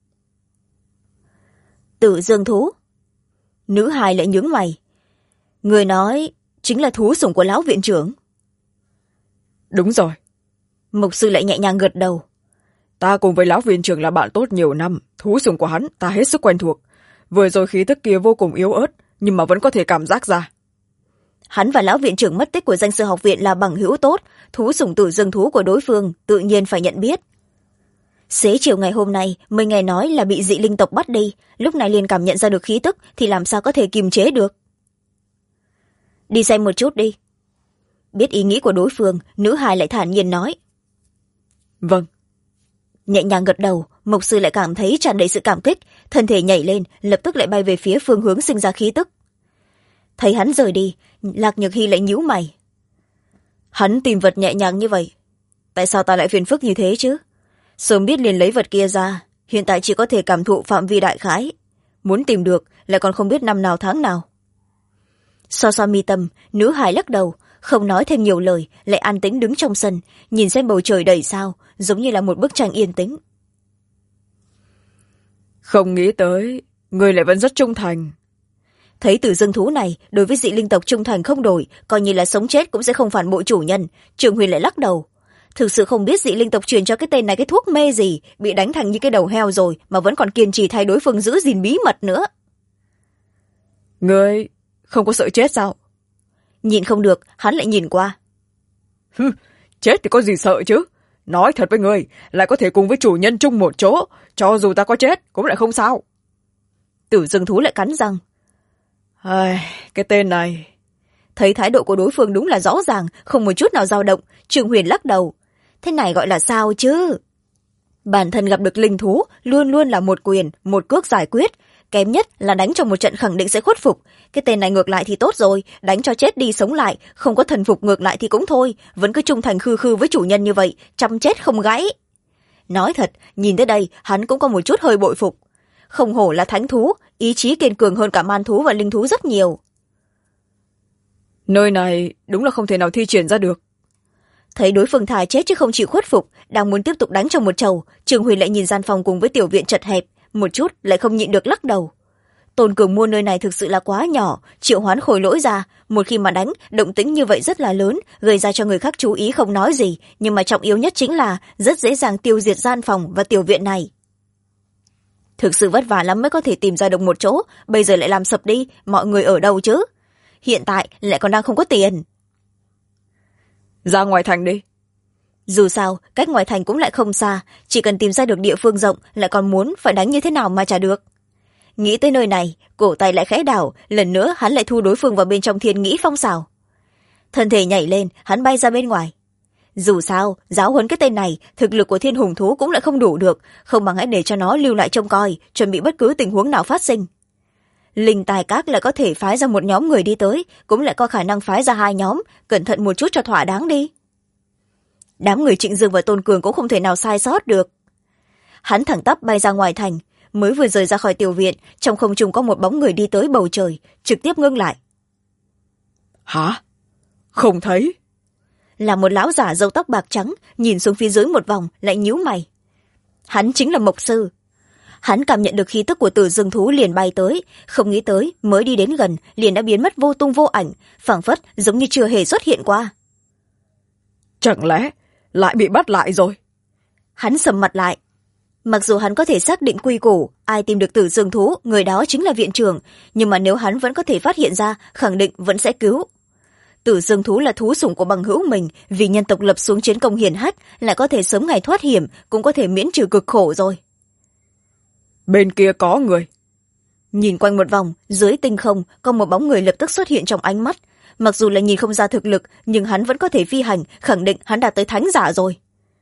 Speaker 1: Tử Dương thú. Nữ hài lại nhướng mày. Người nói chính là thú sủng của lão viện trưởng.
Speaker 2: Đúng rồi.
Speaker 1: Mục sư lại nhẹ nhàng gật đầu.
Speaker 2: Ta cùng với lão viện trưởng là bạn tốt nhiều năm, thú sủng của hắn ta hết sức quen thuộc. Vừa rồi khí tức kia vô cùng yếu ớt, nhưng mà vẫn có thể cảm giác ra.
Speaker 1: Hắn và lão viện trưởng mất tích của danh sư học viện là bằng hữu tốt, thú sủng Tử Dương thú của đối phương tự nhiên phải nhận biết. Xế chiều ngày hôm nay mới nghe nói là bị dị linh tộc bắt đi, lúc này liền cảm nhận ra được khí tức thì làm sao có thể kiềm chế được. Đi xem một chút đi. Biết ý nghĩ của đối phương, nữ hài lại thản nhiên nói.
Speaker 2: Vâng.
Speaker 1: Nhẹ nhàng gật đầu, Mộc sư lại cảm thấy tràn đầy sự cảm kích, thân thể nhảy lên, lập tức lại bay về phía phương hướng sinh ra khí tức. Thấy hắn rời đi, Lạc Nhược Hy lại nhíu mày. Hắn tìm vật nhẹ nhàng như vậy, tại sao ta lại phiền phức như thế chứ? Sớm biết liền lấy vật kia ra, hiện tại chỉ có thể cảm thụ phạm vi đại khái. Muốn tìm được, lại còn không biết năm nào tháng nào. So so mi tâm, nữ hài lắc đầu, không nói thêm nhiều lời, lại an tĩnh đứng trong sân, nhìn xem bầu trời đầy sao, giống như là một bức tranh yên tĩnh.
Speaker 2: Không nghĩ tới, người lại vẫn rất trung thành.
Speaker 1: Thấy Tử Dương thú này đối với dị linh tộc trung thành không đổi, coi như là sống chết cũng sẽ không phản bội chủ nhân. Trường Huyền lại lắc đầu. Thực sự không biết dị linh tộc truyền cho cái tên này cái thuốc mê gì, bị đánh thành như cái đầu heo rồi mà vẫn còn kiên trì thay đối phương giữ gìn bí mật nữa.
Speaker 2: Ngươi không có sợ chết sao?
Speaker 1: Nhìn không được, hắn lại nhìn qua.
Speaker 2: Chết thì có gì sợ chứ? Nói thật với ngươi, lại có thể cùng với chủ nhân chung một chỗ, cho dù ta có chết cũng lại không sao.
Speaker 1: Tử Dương thú lại cắn răng.
Speaker 2: Cái tên này.
Speaker 1: Thấy thái độ của đối phương đúng là rõ ràng, không một chút nào dao động, Trường Huyền lắc đầu. Thế này gọi là sao chứ? Bản thân gặp được linh thú luôn luôn là một quyền, một cước giải quyết, kém nhất là đánh trong một trận khẳng định sẽ khuất phục. Cái tên này ngược lại thì tốt rồi, đánh cho chết đi sống lại, không có thần phục ngược lại thì cũng thôi, vẫn cứ trung thành khư khư với chủ nhân như vậy, chăm chết không gãy. Nói thật, nhìn tới đây hắn cũng có một chút hơi bội phục. Không hổ là thánh thú, ý chí kiên cường hơn cả man thú và linh thú rất nhiều.
Speaker 2: Nơi này đúng là không thể nào thi triển ra được.
Speaker 1: Thấy đối phương thà chết chứ không chịu khuất phục, đang muốn tiếp tục đánh trong một chầu, Trương Huyền lại nhìn gian phòng cùng với tiểu viện chật hẹp, một chút lại không nhịn được lắc đầu. Tôn Cường mua nơi này thực sự là quá nhỏ, triệu hoán khôi lỗi ra, một khi mà đánh, động tĩnh như vậy rất là lớn, gây ra cho người khác chú ý không nói gì, nhưng mà trọng yếu nhất chính là rất dễ dàng tiêu diệt gian phòng và tiểu viện này. Thực sự vất vả lắm mới có thể tìm ra được một chỗ, bây giờ lại làm sập đi, mọi người ở đâu chứ? Hiện tại lại còn đang không có tiền.
Speaker 2: Ra ngoài thành đi.
Speaker 1: Dù sao, cách ngoài thành cũng lại không xa, chỉ cần tìm ra được địa phương rộng, lại còn muốn phải đánh như thế nào mà chả được. Nghĩ tới nơi này, cổ tay lại khẽ đảo, lần nữa hắn lại thu đối phương vào bên trong thiên nghĩ phong xào. Thân thể nhảy lên, hắn bay ra bên ngoài. Dù sao, giáo huấn cái tên này, thực lực của thiên hùng thú cũng lại không đủ được, không bằng hãy để cho nó lưu lại trông coi, chuẩn bị bất cứ tình huống nào phát sinh. Linh tài các lại có thể phái ra một nhóm người đi tới, cũng lại có khả năng phái ra hai nhóm, cẩn thận một chút cho thỏa đáng đi. Đám người Trịnh Dương và Tôn Cường cũng không thể nào sai sót được. Hắn thẳng tắp bay ra ngoài thành, mới vừa rời ra khỏi tiểu viện, trong không trung có một bóng người đi tới bầu trời, trực tiếp ngưng lại.
Speaker 2: Hả? Không thấy.
Speaker 1: Là một lão giả râu tóc bạc trắng, nhìn xuống phía dưới một vòng, lại nhíu mày. Hắn chính là Mộc Sư. Hắn cảm nhận được khí tức của Tử Dương thú liền bay tới, không nghĩ tới mới đi đến gần liền đã biến mất vô tung vô ảnh, phảng phất giống như chưa hề xuất hiện qua.
Speaker 2: Chẳng lẽ lại bị bắt lại rồi?
Speaker 1: Hắn sầm mặt lại. Mặc dù hắn có thể xác định quy củ, ai tìm được Tử Dương thú, người đó chính là viện trưởng, nhưng mà nếu hắn vẫn có thể phát hiện ra, khẳng định vẫn sẽ cứu. Tử Dương thú là thú sủng của bằng hữu mình, vì nhân tộc lập xuống chiến công hiển hách, lại có thể sớm ngày thoát hiểm, cũng có thể miễn trừ cực khổ rồi.
Speaker 2: Bên kia có người.
Speaker 1: Nhìn quanh một vòng, dưới tinh không có một bóng người lập tức xuất hiện trong ánh mắt. Mặc dù là nhìn không ra thực lực, nhưng hắn vẫn có thể phi hành, khẳng định hắn đạt tới thánh giả rồi.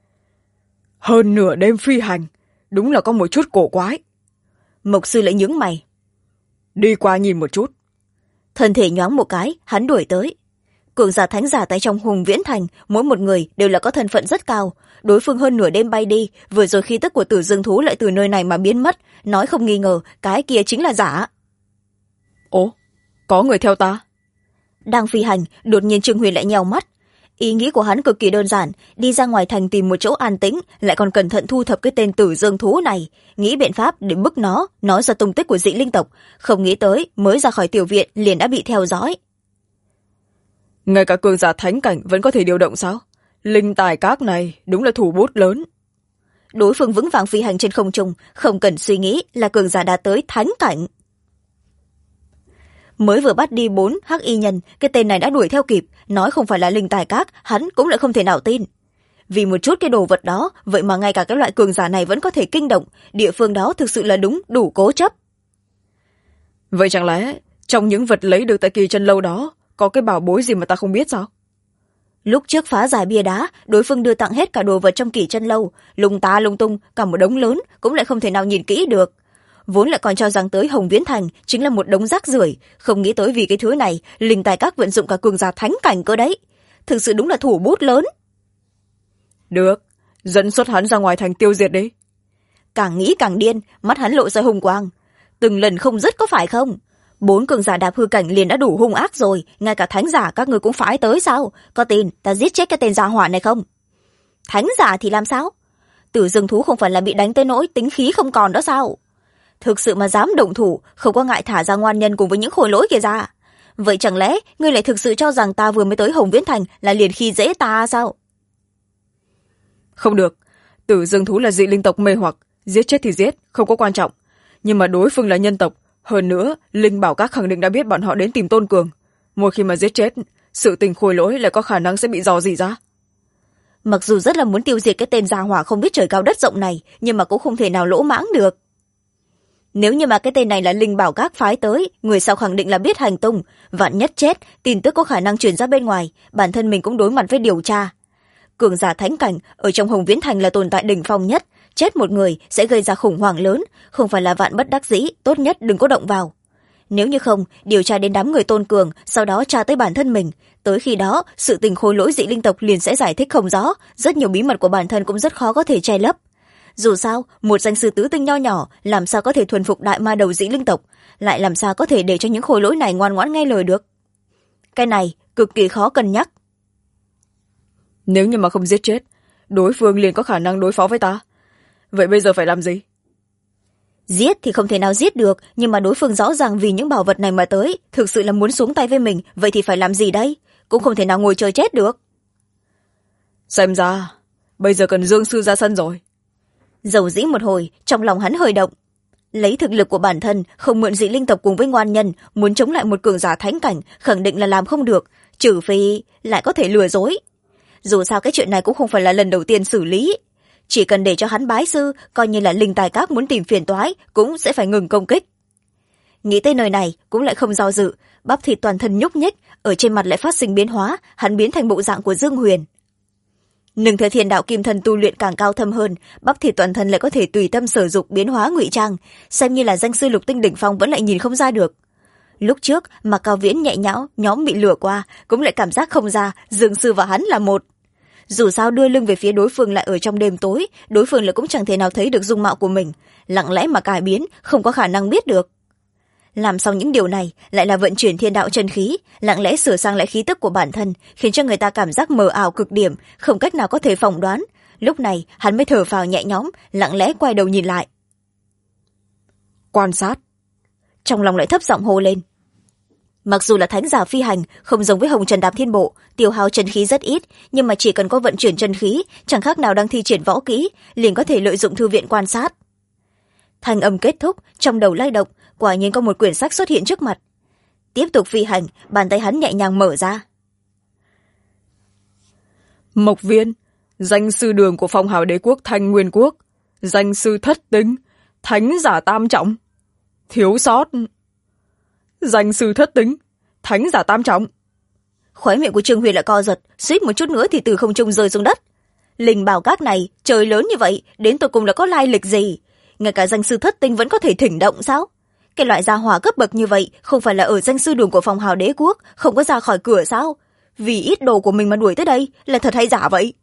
Speaker 2: Hơn nửa đêm phi hành, đúng là có một chút cổ quái.
Speaker 1: Mộc Sư lại nhướng mày.
Speaker 2: Đi qua nhìn một chút.
Speaker 1: Thân thể nhoáng một cái, hắn đuổi tới. Cường giả thánh giả tại trong Hùng Viễn Thành, mỗi một người đều là có thân phận rất cao. Đối phương hơn nửa đêm bay đi, vừa rồi khí tức của Tử Dương thú lại từ nơi này mà biến mất, nói không nghi ngờ, cái kia chính là giả.
Speaker 2: Ồ, có người theo ta.
Speaker 1: Đang phi hành, đột nhiên Trương Huyền lại nhèo mắt. Ý nghĩ của hắn cực kỳ đơn giản, đi ra ngoài thành tìm một chỗ an tĩnh, lại còn cẩn thận thu thập cái tên Tử Dương thú này, nghĩ biện pháp để bức nó, nói ra tung tích của dị linh tộc. Không nghĩ tới, mới ra khỏi tiểu viện liền đã bị theo dõi.
Speaker 2: Ngay cả cường giả thánh cảnh vẫn có thể điều động sao? Linh tài các này đúng là thủ bút lớn.
Speaker 1: Đối phương vững vàng phi hành trên không trung, không cần suy nghĩ là cường giả đạt tới thánh cảnh. Mới vừa bắt đi 4 hắc y nhân, cái tên này đã đuổi theo kịp, nói không phải là linh tài các, hắn cũng lại không thể nào tin. Vì một chút cái đồ vật đó, vậy mà ngay cả cái loại cường giả này vẫn có thể kinh động, địa phương đó thực sự là đúng đủ cố chấp.
Speaker 2: Vậy chẳng lẽ trong những vật lấy được tại Kỳ Chân Lâu đó có cái bảo bối gì mà ta không biết sao?
Speaker 1: Lúc trước phá giải bia đá, đối phương đưa tặng hết cả đồ vật trong Kỳ Chân Lâu, lung ta lung tung cả một đống lớn, cũng lại không thể nào nhìn kỹ được. Vốn lại còn cho rằng tới Hồng Viễn Thành chính là một đống rác rưởi, không nghĩ tới vì cái thứ này linh tài các vận dụng cả cường giả thánh cảnh cơ đấy, thực sự đúng là thủ bút lớn.
Speaker 2: Được, dẫn xuất hắn ra ngoài thành tiêu diệt đi.
Speaker 1: Càng nghĩ càng điên, mắt hắn lộ ra hùng quang, từng lần không dứt có phải không? 4 cường giả đạp hư cảnh liền đã đủ hung ác rồi, ngay cả thánh giả các người cũng phái tới sao? Có tin ta giết chết cái tên gia hỏa này không? Thánh giả thì làm sao? Tử Dương thú không phải là bị đánh tới nỗi tính khí không còn đó sao? Thực sự mà dám động thủ, không có ngại thả ra ngoan nhân cùng với những khối lỗi kia ra. Vậy chẳng lẽ ngươi lại thực sự cho rằng ta vừa mới tới Hồng Viễn Thành là liền khi dễ ta sao?
Speaker 2: Không được, Tử Dương thú là dị linh tộc mê hoặc, giết chết thì giết, không có quan trọng. Nhưng mà đối phương là nhân tộc, hơn nữa linh bảo các khẳng định đã biết bọn họ đến tìm Tôn Cường. Một khi mà giết chết, sự tình khôi lỗi lại có khả năng sẽ bị dò dỉ ra.
Speaker 1: Mặc dù rất là muốn tiêu diệt cái tên gia hỏa không biết trời cao đất rộng này, nhưng mà cũng không thể nào lỗ mãng được. Nếu như mà cái tên này là linh bảo các phái tới, người sau khẳng định là biết hành tung, vạn nhất chết, tin tức có khả năng truyền ra bên ngoài, bản thân mình cũng đối mặt với điều tra. Cường giả thánh cảnh ở trong Hồng Viễn Thành là tồn tại đỉnh phong nhất, chết một người sẽ gây ra khủng hoảng lớn, không phải là vạn bất đắc dĩ, tốt nhất đừng có động vào. Nếu như không, điều tra đến đám người Tôn Cường, sau đó tra tới bản thân mình, tới khi đó sự tình khối lỗi dị linh tộc liền sẽ giải thích không rõ, rất nhiều bí mật của bản thân cũng rất khó có thể che lấp. Dù sao, một danh sư tứ tinh nho nhỏ làm sao có thể thuần phục đại ma đầu dị linh tộc, lại làm sao có thể để cho những khối lỗi này ngoan ngoãn nghe lời được. Cái này cực kỳ khó cân nhắc.
Speaker 2: Nếu như mà không giết chết, đối phương liền có khả năng đối phó với ta. Vậy bây giờ phải làm gì?
Speaker 1: Giết thì không thể nào giết được, nhưng mà đối phương rõ ràng vì những bảo vật này mà tới, thực sự là muốn xuống tay với mình, vậy thì phải làm gì đây? Cũng không thể nào ngồi chờ chết được.
Speaker 2: Xem ra bây giờ cần Dương sư ra sân rồi.
Speaker 1: Dầu dĩ một hồi, trong lòng hắn hơi động. Lấy thực lực của bản thân, không mượn dị linh tộc cùng với ngoan nhân, muốn chống lại một cường giả thánh cảnh, khẳng định là làm không được, trừ phi lại có thể lừa dối. Dù sao cái chuyện này cũng không phải là lần đầu tiên xử lý. Chỉ cần để cho hắn bái sư, coi như là linh tài các muốn tìm phiền toái, cũng sẽ phải ngừng công kích. Nghĩ tới nơi này, cũng lại không do dự, bắp thịt toàn thân nhúc nhích, ở trên mặt lại phát sinh biến hóa, hắn biến thành bộ dạng của Dương Huyền. Nương theo thiên đạo kim thân tu luyện càng cao thâm hơn, bắp thịt toàn thân lại có thể tùy tâm sử dụng biến hóa ngụy trang, xem như là danh sư lục tinh đỉnh phong vẫn lại nhìn không ra được. Lúc trước mà Cao Viễn nhẹ nhão nhóm bị lừa qua, cũng lại cảm giác không ra Dương sư và hắn là một. Dù sao đưa lưng về phía đối phương lại ở trong đêm tối, đối phương lại cũng chẳng thể nào thấy được dung mạo của mình, lặng lẽ mà cải biến, không có khả năng biết được. Làm xong những điều này, lại là vận chuyển thiên đạo chân khí, lặng lẽ sửa sang lại khí tức của bản thân, khiến cho người ta cảm giác mờ ảo cực điểm, không cách nào có thể phỏng đoán. Lúc này hắn mới thở phào nhẹ nhõm, lặng lẽ quay đầu nhìn lại.
Speaker 2: Quan sát.
Speaker 1: Trong lòng lại thấp giọng hô lên. Mặc dù là thánh giả phi hành, không giống với Hồng Trần Đạp Thiên Bộ, tiêu hao chân khí rất ít, nhưng mà chỉ cần có vận chuyển chân khí, chẳng khác nào đang thi triển võ kỹ, liền có thể lợi dụng thư viện quan sát. Thanh âm kết thúc, trong đầu lay động, quả nhiên có một quyển sách xuất hiện trước mặt. Tiếp tục phi hành, bàn tay hắn nhẹ nhàng mở ra.
Speaker 2: Mộc Viên, danh sư đường của Phong Hào Đế quốc Thanh Nguyên quốc, danh sư thất tinh, thánh giả tam trọng, thiếu sót. Danh sư thất tính, thánh giả tam trọng.
Speaker 1: Khóe miệng của Trương Huyền lại co giật, suýt một chút nữa thì từ không trung rơi xuống đất. Linh bảo các này trời lớn như vậy, đến tột cùng là có lai lịch gì? Ngay cả danh sư thất tinh vẫn có thể thỉnh động sao? Cái loại gia hỏa cấp bậc như vậy không phải là ở danh sư đường của Phong Hào Đế quốc, không có ra khỏi cửa sao? Vì ít đồ của mình mà đuổi tới đây, là thật hay giả vậy?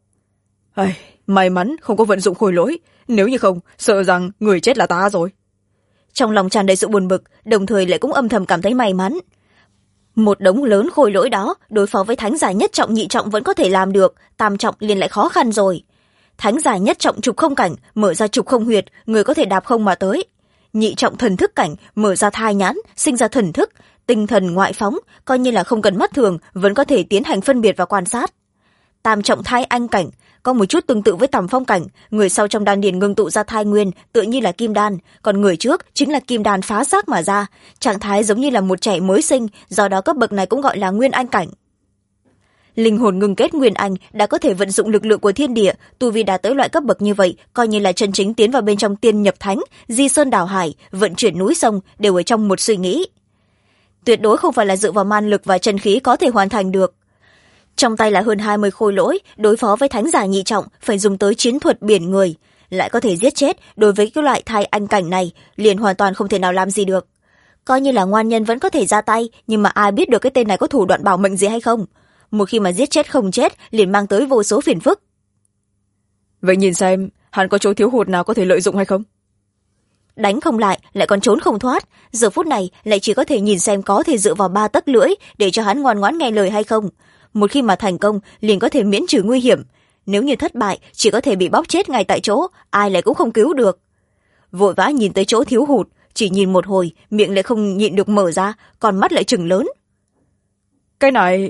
Speaker 2: May mắn không có vận dụng khôi lỗi, nếu như không sợ rằng người chết là ta rồi.
Speaker 1: Trong lòng tràn đầy sự buồn bực, đồng thời lại cũng âm thầm cảm thấy may mắn. Một đống lớn khôi lỗi đó, đối phó với thánh giả nhất trọng nhị trọng vẫn có thể làm được, tam trọng liền lại khó khăn rồi. Thánh giả nhất trọng trục không cảnh, mở ra trục không huyệt, người có thể đạp không mà tới. Nhị trọng thần thức cảnh, mở ra thai nhãn, sinh ra thần thức, tinh thần ngoại phóng, coi như là không cần mắt thường, vẫn có thể tiến hành phân biệt và quan sát. Tam trọng thai anh cảnh, có một chút tương tự với tầm phong cảnh, người sau trong đan điền ngưng tụ ra thai nguyên, tựa như là kim đan, còn người trước chính là kim đan phá xác mà ra, trạng thái giống như là một trẻ mới sinh, do đó cấp bậc này cũng gọi là nguyên anh cảnh. Linh hồn ngưng kết nguyên anh đã có thể vận dụng lực lượng của thiên địa, tu vi đạt tới loại cấp bậc như vậy, coi như là chân chính tiến vào bên trong tiên nhập thánh, di sơn đảo hải, vận chuyển núi sông đều ở trong một suy nghĩ. Tuyệt đối không phải là dựa vào man lực và chân khí có thể hoàn thành được. Trong tay là hơn 20 khôi lỗi, đối phó với thánh giả nhị trọng phải dùng tới chiến thuật biển người, lại có thể giết chết, đối với cái loại thai anh cảnh này liền hoàn toàn không thể nào làm gì được. Coi như là ngoan nhân vẫn có thể ra tay, nhưng mà ai biết được cái tên này có thủ đoạn bảo mệnh gì hay không? Một khi mà giết chết không chết, liền mang tới vô số phiền phức.
Speaker 2: Vậy nhìn xem, hắn có chỗ thiếu hụt nào có thể lợi dụng hay không?
Speaker 1: Đánh không lại, lại còn trốn không thoát, giờ phút này lại chỉ có thể nhìn xem có thể dựa vào 3 tấc lưỡi để cho hắn ngoan ngoãn nghe lời hay không. Một khi mà thành công, liền có thể miễn trừ nguy hiểm. Nếu như thất bại, chỉ có thể bị bóp chết ngay tại chỗ, ai lại cũng không cứu được. Vội vã nhìn tới chỗ thiếu hụt, chỉ nhìn một hồi, miệng lại không nhịn được mở ra, còn mắt lại trừng lớn.
Speaker 2: Cái này...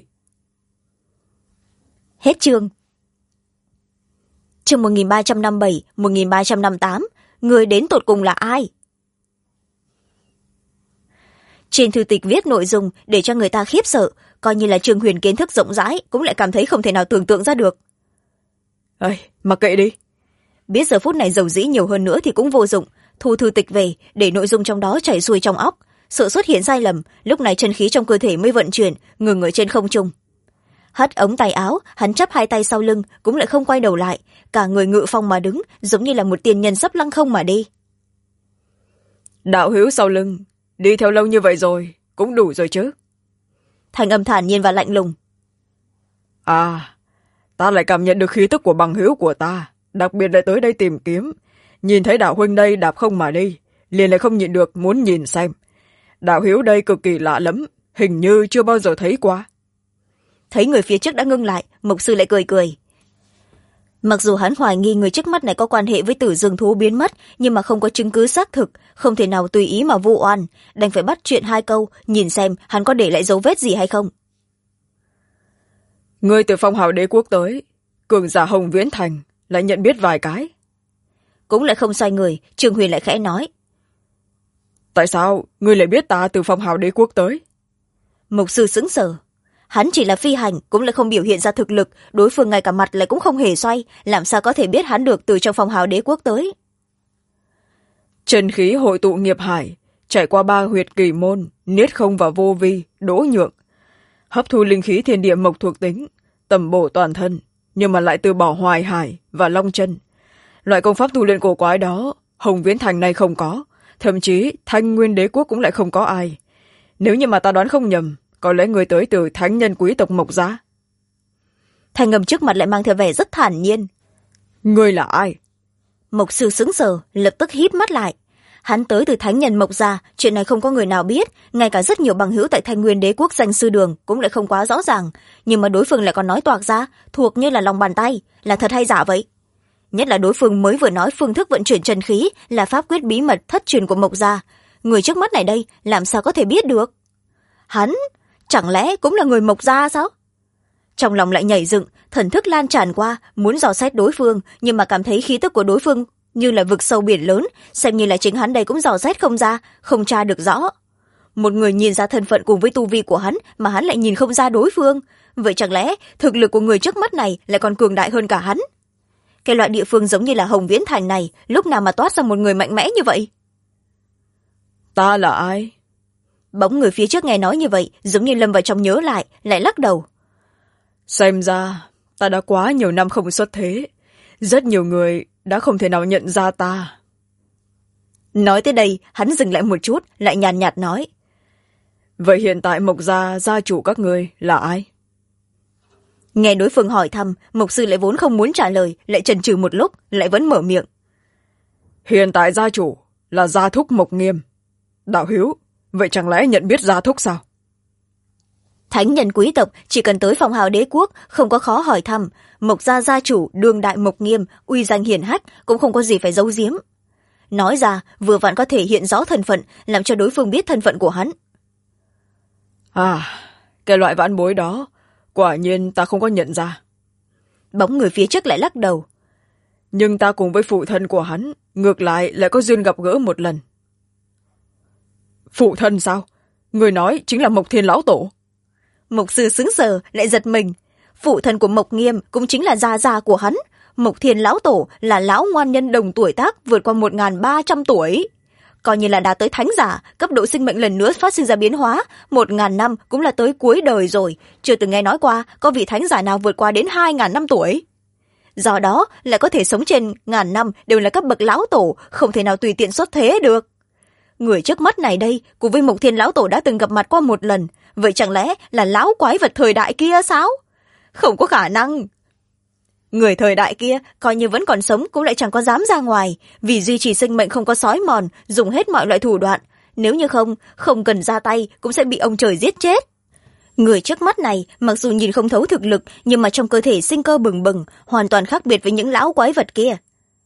Speaker 1: Hết chương. Chương 1357, 1358, người đến tột cùng là ai? Trên thư tịch viết nội dung để cho người ta khiếp sợ, coi như là Trương Huyền kiến thức rộng rãi cũng lại cảm thấy không thể nào tưởng tượng ra được.
Speaker 2: Mặc kệ đi.
Speaker 1: Biết giờ phút này dầu dĩ nhiều hơn nữa thì cũng vô dụng, thu thư tịch về để nội dung trong đó chảy xuôi trong óc, sợ xuất hiện sai lầm, lúc này chân khí trong cơ thể mới vận chuyển, ngừng ở trên không trung. Hất ống tay áo, hắn chắp hai tay sau lưng, cũng lại không quay đầu lại, cả người ngự phong mà đứng, giống như là một tiền nhân sắp lăng không mà đi.
Speaker 2: Đạo hữu sau lưng, đi theo lâu như vậy rồi, cũng đủ rồi chứ.
Speaker 1: Thành âm thản nhiên và lạnh lùng.
Speaker 2: Ta lại cảm nhận được khí tức của bằng hữu của ta, đặc biệt lại tới đây tìm kiếm. Nhìn thấy đạo huynh đây đạp không mà đi, liền lại không nhịn được muốn nhìn xem. Đạo hữu đây cực kỳ lạ lắm, hình như chưa bao giờ thấy qua.
Speaker 1: Thấy người phía trước đã ngưng lại, mục sư lại cười cười. Mặc dù hắn hoài nghi người trước mắt này có quan hệ với Tử Dương thú biến mất, nhưng mà không có chứng cứ xác thực, không thể nào tùy ý mà vu oan, đành phải bắt chuyện hai câu, nhìn xem hắn có để lại dấu vết gì hay không.
Speaker 2: Ngươi từ Phong Hào Đế quốc tới, cường giả Hồng Viễn Thành lại nhận biết vài cái.
Speaker 1: Cũng lại không xoay người, Trương Huyền lại khẽ nói.
Speaker 2: Tại sao ngươi lại biết ta từ Phong Hào Đế quốc tới?
Speaker 1: Mục sư sững sờ. Hắn chỉ là phi hành, cũng lại không biểu hiện ra thực lực, đối phương ngay cả mặt lại cũng không hề xoay, làm sao có thể biết hắn được từ trong Phong Hào Đế quốc tới.
Speaker 2: Chân khí hội tụ nghiệp hải, trải qua 3 huyệt kỳ môn, niết không và vô vi, đỗ nhượng, hấp thu linh khí thiên địa mộc thuộc tính, tầm bổ toàn thân, nhưng mà lại từ bỏ hoài hải và long chân. Loại công pháp tu luyện cổ quái đó, Hồng Viễn Thành này không có, thậm chí Thanh Nguyên Đế quốc cũng lại không có ai. Nếu như mà ta đoán không nhầm, có lẽ người tới từ thánh nhân quý tộc Mộc Gia.
Speaker 1: Thanh âm trước mặt lại mang theo vẻ rất thản nhiên.
Speaker 2: Ngươi là ai?
Speaker 1: Mộc sư sững sờ, lập tức híp mắt lại. Hắn tới từ thánh nhân Mộc Gia, chuyện này không có người nào biết, ngay cả rất nhiều bằng hữu tại Thanh Nguyên Đế quốc danh sư đường cũng lại không quá rõ ràng, nhưng mà đối phương lại còn nói toạc ra, thuộc như là lòng bàn tay, là thật hay giả vậy? Nhất là đối phương mới vừa nói phương thức vận chuyển chân khí là pháp quyết bí mật thất truyền của Mộc Gia, người trước mắt này đây làm sao có thể biết được? Hắn chẳng lẽ cũng là người Mộc Gia sao? Trong lòng lại nhảy dựng, thần thức lan tràn qua, muốn dò xét đối phương, nhưng mà cảm thấy khí tức của đối phương như là vực sâu biển lớn, xem như là chính hắn đây cũng dò xét không ra, không tra được rõ. Một người nhìn ra thân phận cùng với tu vi của hắn mà hắn lại nhìn không ra đối phương, vậy chẳng lẽ thực lực của người trước mắt này lại còn cường đại hơn cả hắn? Cái loại địa phương giống như là Hồng Viễn Thành này, lúc nào mà toát ra một người mạnh mẽ như vậy?
Speaker 2: Ta là ai?
Speaker 1: Bóng người phía trước nghe nói như vậy, giống như lâm vào trong nhớ lại lắc đầu.
Speaker 2: Xem ra, ta đã quá nhiều năm không xuất thế. Rất nhiều người đã không thể nào nhận ra ta.
Speaker 1: Nói tới đây, hắn dừng lại một chút, lại nhàn nhạt nói.
Speaker 2: Vậy hiện tại Mộc Gia gia chủ các ngươi là ai?
Speaker 1: Nghe đối phương hỏi thăm, Mộc sư lại vốn không muốn trả lời, lại chần chừ một lúc, lại vẫn mở miệng.
Speaker 2: Hiện tại gia chủ là Gia Thúc Mộc Nghiêm. Đạo hữu, vậy chẳng lẽ nhận biết Gia Thúc sao?
Speaker 1: Thánh nhân quý tộc chỉ cần tới Phong Hào Đế quốc, không có khó hỏi thăm. Mộc Gia gia chủ đương đại Mộc Nghiêm, uy danh hiển hách, cũng không có gì phải giấu giếm. Nói ra vừa vặn có thể hiện rõ thân phận, làm cho đối phương biết thân phận của hắn.
Speaker 2: Cái loại vãn bối đó quả nhiên ta không có nhận ra.
Speaker 1: Bóng người phía trước lại lắc đầu.
Speaker 2: Nhưng ta cùng với phụ thân của hắn ngược lại có duyên gặp gỡ một lần. Phụ thân sao? Người nói chính là Mộc Thiên lão tổ.
Speaker 1: Mộc sư sững sờ lại giật mình. Phụ thân của Mộc Nghiêm cũng chính là gia gia của hắn. Mộc Thiên lão tổ là lão ngoan nhân đồng tuổi tác vượt qua 1.300 tuổi. Coi như là đã tới thánh giả, cấp độ sinh mệnh lần nữa phát sinh ra biến hóa, 1.000 năm cũng là tới cuối đời rồi, chưa từng nghe nói qua có vị thánh giả nào vượt qua đến 2.000 năm tuổi. Do đó lại có thể sống trên 1.000 năm đều là cấp bậc lão tổ, không thể nào tùy tiện xuất thế được. Người trước mắt này đây cùng với Mộc Thiên lão tổ đã từng gặp mặt qua một lần, vậy chẳng lẽ là lão quái vật thời đại kia sao? Không có khả năng. Người thời đại kia coi như vẫn còn sống cũng lại chẳng có dám ra ngoài, vì duy trì sinh mệnh không có sói mòn, dùng hết mọi loại thủ đoạn, nếu như không cần ra tay cũng sẽ bị ông trời giết chết. Người trước mắt này mặc dù nhìn không thấu thực lực, nhưng mà trong cơ thể sinh cơ bừng bừng, hoàn toàn khác biệt với những lão quái vật kia.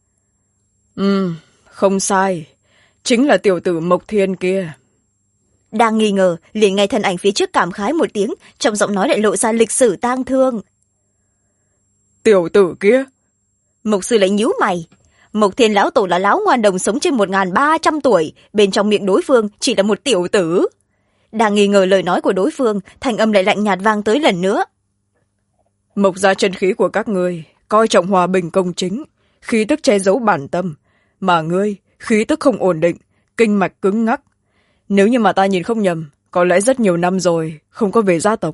Speaker 2: Không sai, chính là tiểu tử Mộc Thiên kia.
Speaker 1: Đang nghi ngờ, liền nghe thân ảnh phía trước cảm khái một tiếng, trong giọng nói lại lộ ra lịch sử tang thương.
Speaker 2: Tiểu tử kia?
Speaker 1: Mộc sư lại nhíu mày. Mộc Thiên lão tổ là lão ngoan đồng sống trên 1.300 tuổi, bên trong miệng đối phương chỉ là một tiểu tử. Đang nghi ngờ lời nói của đối phương, thanh âm lại lạnh nhạt vang tới lần nữa.
Speaker 2: Mộc Gia chân khí của các ngươi coi trọng hòa bình công chính, khí tức che giấu bản tâm, mà ngươi khí tức không ổn định, kinh mạch cứng ngắc. Nếu như mà ta nhìn không nhầm, có lẽ rất nhiều năm rồi không có về gia tộc.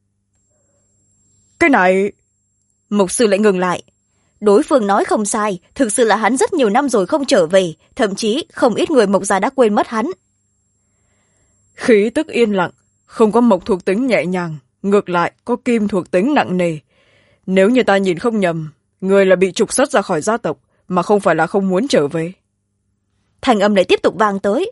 Speaker 2: Cái này...
Speaker 1: Mộc sư lại ngừng lại. Đối phương nói không sai, thực sự là hắn rất nhiều năm rồi không trở về, thậm chí không ít người Mộc Gia đã quên mất hắn.
Speaker 2: Khí tức yên lặng, không có mộc thuộc tính nhẹ nhàng, ngược lại có kim thuộc tính nặng nề. Nếu như ta nhìn không nhầm, người là bị trục xuất ra khỏi gia tộc, mà không phải là không muốn trở về.
Speaker 1: Thanh âm lại tiếp tục vang tới.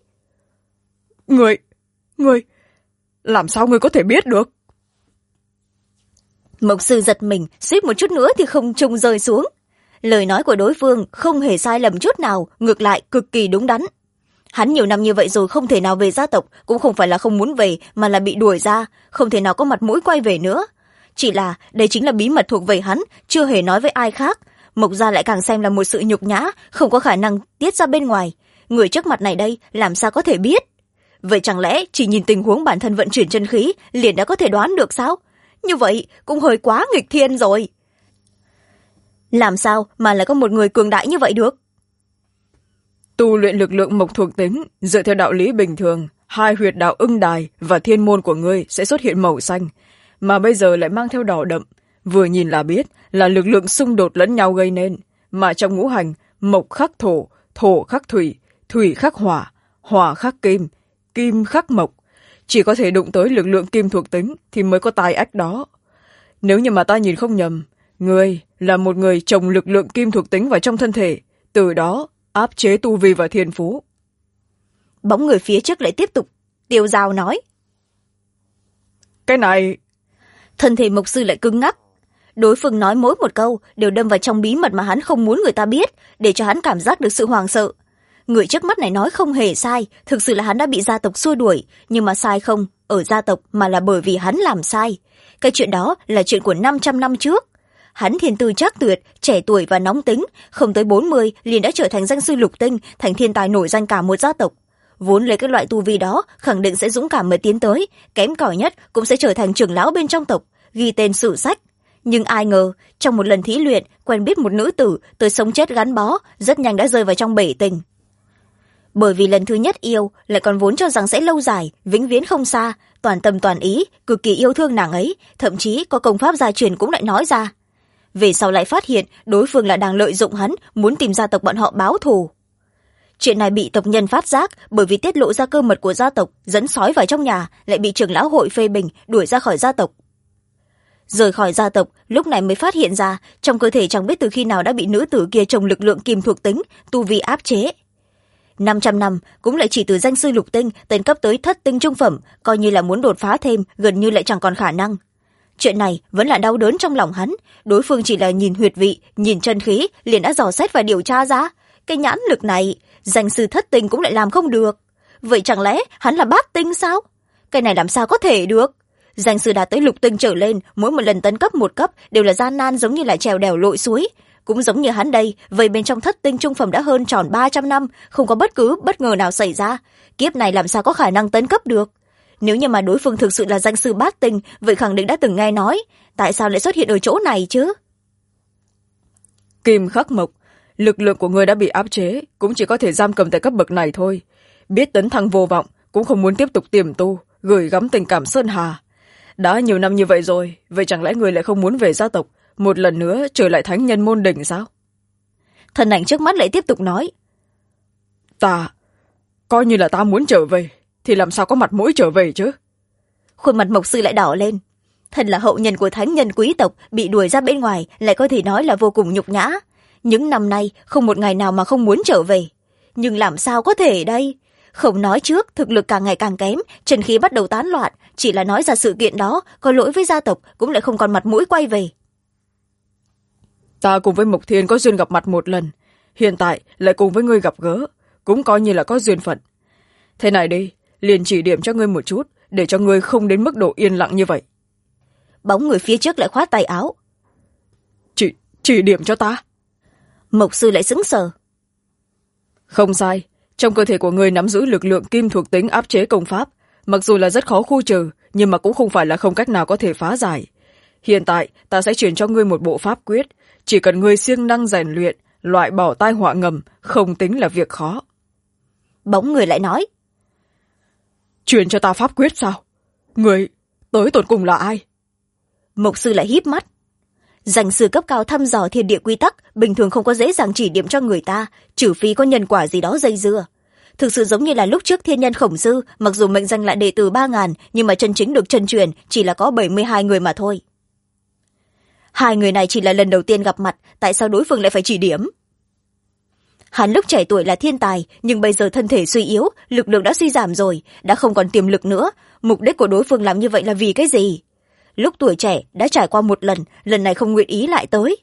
Speaker 2: Người, làm sao người có thể biết được?
Speaker 1: Mộc sư giật mình, suýt một chút nữa thì không trung rơi xuống. Lời nói của đối phương không hề sai lầm chút nào, ngược lại cực kỳ đúng đắn. Hắn nhiều năm như vậy rồi không thể nào về gia tộc, cũng không phải là không muốn về mà là bị đuổi ra, không thể nào có mặt mũi quay về nữa. Chỉ là đây chính là bí mật thuộc về hắn, chưa hề nói với ai khác. Mộc gia lại càng xem là một sự nhục nhã, không có khả năng tiết ra bên ngoài. Người trước mặt này đây làm sao có thể biết? Vậy chẳng lẽ chỉ nhìn tình huống bản thân vận chuyển chân khí liền đã có thể đoán được sao? Như vậy cũng hơi quá nghịch thiên rồi. Làm sao mà lại có một người cường đại như vậy được?
Speaker 2: Tu luyện lực lượng mộc thuộc tính dựa theo đạo lý bình thường, hai huyệt đạo ưng đài và thiên môn của ngươi sẽ xuất hiện màu xanh, mà bây giờ lại mang theo đỏ đậm, vừa nhìn là biết là lực lượng xung đột lẫn nhau gây nên. Mà trong ngũ hành, mộc khắc thổ, thổ khắc thủy, thủy khắc hỏa, hỏa khắc kim, kim khắc mộc, chỉ có thể đụng tới lực lượng kim thuộc tính thì mới có tai ách đó. Nếu như mà ta nhìn không nhầm, ngươi là một người trồng lực lượng kim thuộc tính vào trong thân thể, từ đó áp chế tu vi và thiên phú.
Speaker 1: Bóng người phía trước lại tiếp tục tiêu dao nói.
Speaker 2: Cái này...
Speaker 1: Thân thể mộc sư lại cứng ngắc. Đối phương nói mỗi một câu đều đâm vào trong bí mật mà hắn không muốn người ta biết, để cho hắn cảm giác được sự hoảng sợ. Người trước mắt này nói không hề sai, thực sự là hắn đã bị gia tộc xua đuổi, nhưng mà sai không ở gia tộc mà là bởi vì hắn làm sai. Cái chuyện đó là chuyện của 500 năm trước. Hắn thiên tư trác tuyệt, trẻ tuổi và nóng tính, không tới 40 liền đã trở thành danh sư lục tinh, thành thiên tài nổi danh cả một gia tộc. Vốn lấy cái loại tu vi đó khẳng định sẽ dũng cảm mới tiến tới, kém cỏi nhất cũng sẽ trở thành trưởng lão bên trong tộc, ghi tên sử sách. Nhưng ai ngờ trong một lần thí luyện quen biết một nữ tử, tới sống chết gắn bó, rất nhanh đã rơi vào trong bể tình. Bởi vì lần thứ nhất yêu lại còn vốn cho rằng sẽ lâu dài, vĩnh viễn không xa, toàn tâm toàn ý, cực kỳ yêu thương nàng ấy, thậm chí có công pháp gia truyền cũng lại nói ra. Về sau lại phát hiện đối phương là đang lợi dụng hắn, muốn tìm gia tộc bọn họ báo thù. Chuyện này bị tộc nhân phát giác, bởi vì tiết lộ ra cơ mật của gia tộc, dẫn sói vào trong nhà, lại bị trưởng lão hội phê bình, đuổi ra khỏi gia tộc. Rời khỏi gia tộc, lúc này mới phát hiện ra trong cơ thể chẳng biết từ khi nào đã bị nữ tử kia trồng lực lượng kim thuộc tính, tu vi áp chế. 500 năm cũng lại chỉ từ danh sư lục tinh tấn cấp tới thất tinh trung phẩm, coi như là muốn đột phá thêm gần như lại chẳng còn khả năng. Chuyện này vẫn là đau đớn trong lòng hắn, đối phương chỉ là nhìn huyệt vị, nhìn chân khí liền đã dò xét và điều tra ra. Cái nhãn lực này danh sư thất tinh cũng lại làm không được. Vậy chẳng lẽ hắn là bát tinh sao? Cái này làm sao có thể được? Danh sư đạt tới lục tinh trở lên, mỗi một lần tấn cấp một cấp đều là gian nan, giống như là trèo đèo lội suối. Cũng giống như hắn đây, vậy bên trong thất tinh trung phẩm đã hơn tròn 300 năm, không có bất cứ bất ngờ nào xảy ra. Kiếp này làm sao có khả năng tấn cấp được? Nếu như mà đối phương thực sự là danh sư bát tinh, vậy khẳng định đã từng nghe nói. Tại sao lại xuất hiện ở chỗ này chứ?
Speaker 2: Kim khắc mộc, lực lượng của người đã bị áp chế, cũng chỉ có thể giam cầm tại cấp bậc này thôi. Biết tấn thăng vô vọng, cũng không muốn tiếp tục tiềm tu, gửi gắm tình cảm sơn hà. Đã nhiều năm như vậy rồi, vậy chẳng lẽ người lại không muốn về gia tộc, một lần nữa trở lại thánh nhân môn đỉnh sao?
Speaker 1: Thần ảnh trước mắt lại tiếp tục nói.
Speaker 2: Coi như là ta muốn trở về, thì làm sao có mặt mũi trở về chứ?
Speaker 1: Khuôn mặt mộc sư lại đỏ lên. Thần là hậu nhân của thánh nhân quý tộc, bị đuổi ra bên ngoài lại có thể nói là vô cùng nhục nhã. Những năm nay không một ngày nào mà không muốn trở về. Nhưng làm sao có thể đây? Không nói trước, thực lực càng ngày càng kém, chân khí bắt đầu tán loạn, chỉ là nói ra sự kiện đó, có lỗi với gia tộc, cũng lại không còn mặt mũi quay về.
Speaker 2: Ta cùng với Mộc Thiên có duyên gặp mặt một lần, hiện tại lại cùng với ngươi gặp gỡ, cũng coi như là có duyên phận. Thế này đi, liền chỉ điểm cho ngươi một chút, để cho ngươi không đến mức độ yên lặng như vậy.
Speaker 1: Bóng người phía trước lại khoát tay áo.
Speaker 2: Chỉ điểm cho ta?
Speaker 1: Mộc sư lại sững sờ.
Speaker 2: Không sai, trong cơ thể của ngươi nắm giữ lực lượng kim thuộc tính áp chế công pháp, mặc dù là rất khó khu trừ, nhưng mà cũng không phải là không cách nào có thể phá giải. Hiện tại ta sẽ truyền cho ngươi một bộ pháp quyết, chỉ cần ngươi siêng năng rèn luyện, loại bỏ tai họa ngầm, không tính là việc khó.
Speaker 1: Bóng người lại nói.
Speaker 2: Truyền cho ta pháp quyết sao? Ngươi tới tột cùng là ai?
Speaker 1: Mộc sư lại híp mắt. Danh sư cấp cao thăm dò thiên địa quy tắc, bình thường không có dễ dàng chỉ điểm cho người ta, trừ phi có nhân quả gì đó dây dưa. Thực sự giống như là lúc trước thiên nhân khổng sư, mặc dù mệnh danh là đệ tử 3000, nhưng mà chân chính được chân truyền chỉ là có 72 người mà thôi. Hai người này chỉ là lần đầu tiên gặp mặt, tại sao đối phương lại phải chỉ điểm? Hắn lúc trẻ tuổi là thiên tài, nhưng bây giờ thân thể suy yếu, lực lượng đã suy giảm rồi, đã không còn tiềm lực nữa. Mục đích của đối phương làm như vậy là vì cái gì? lúc tuổi trẻ đã trải qua một lần này không nguyện ý lại tới.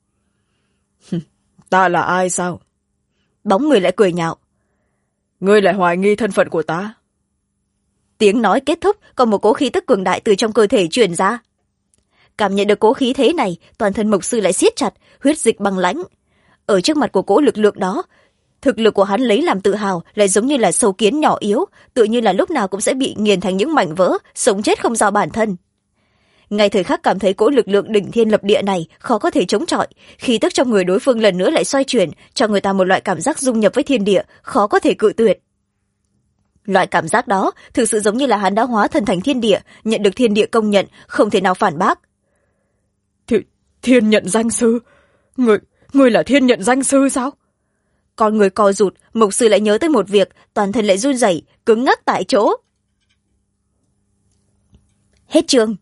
Speaker 2: Ta là ai sao?
Speaker 1: Bóng người lại cười nhạo.
Speaker 2: Ngươi lại hoài nghi thân phận của ta?
Speaker 1: Tiếng nói kết thúc, còn một cỗ khí tức cường đại từ trong cơ thể truyền ra. Cảm nhận được cỗ khí thế này, toàn thân mộc sư lại siết chặt, huyết dịch băng lãnh. Ở trước mặt của cỗ lực lượng đó, thực lực của hắn lấy làm tự hào lại giống như là sâu kiến nhỏ yếu, tự như là lúc nào cũng sẽ bị nghiền thành những mảnh vỡ, sống chết không do bản thân. Ngay thời khắc cảm thấy cỗ lực lượng đỉnh thiên lập địa này khó có thể chống chọi, khí tức trong người đối phương lần nữa lại xoay chuyển, cho người ta một loại cảm giác dung nhập với thiên địa, khó có thể cự tuyệt. Loại cảm giác đó thực sự giống như là hắn đã hóa thân thành thiên địa, nhận được thiên địa công nhận, không thể nào phản bác.
Speaker 2: Thiên nhận danh sư? Ngươi là thiên nhận danh sư sao?
Speaker 1: Con người co rụt, mộc sư lại nhớ tới một việc, toàn thân lại run rẩy, cứng ngắc tại chỗ. Hết chương.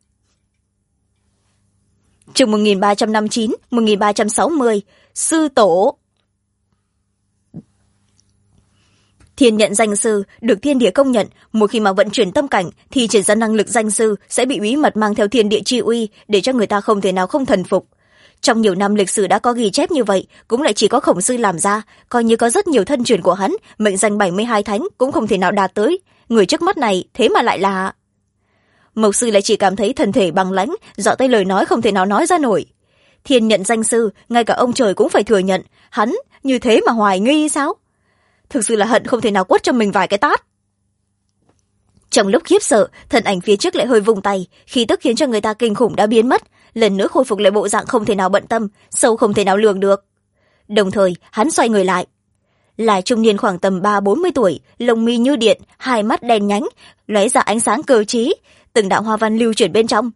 Speaker 1: Chương 1359, 1360, sư tổ. Thiên nhận danh sư được thiên địa công nhận, một khi mà vận chuyển tâm cảnh thì triển ra năng lực danh sư sẽ bị bí mật mang theo thiên địa chi uy, để cho người ta không thể nào không thần phục. Trong nhiều năm lịch sử đã có ghi chép như vậy, cũng lại chỉ có Khổng sư làm ra, coi như có rất nhiều thân truyền của hắn, mệnh danh 72 thánh cũng không thể nào đạt tới. Người trước mắt này thế mà lại là... Mộc sư lại chỉ cảm thấy thân thể băng lãnh, dọ tay lời nói không thể nào nói ra nổi. Thiên nhận danh sư, ngay cả ông trời cũng phải thừa nhận, hắn như thế mà hoài nghi sao? Thực sự là hận không thể nào quất cho mình vài cái tát. Trong lúc khiếp sợ, thân ảnh phía trước lại hơi vung tay, khí tức khiến cho người ta kinh khủng đã biến mất, lần nữa khôi phục lại bộ dạng không thể nào bận tâm, sâu không thể nào lường được. Đồng thời hắn xoay người lại, là trung niên khoảng tầm 30-40 tuổi, lông mi như điện, hai mắt đen nhánh, lóe ra ánh sáng cơ trí, từng đạo hoa văn lưu chuyển bên trong.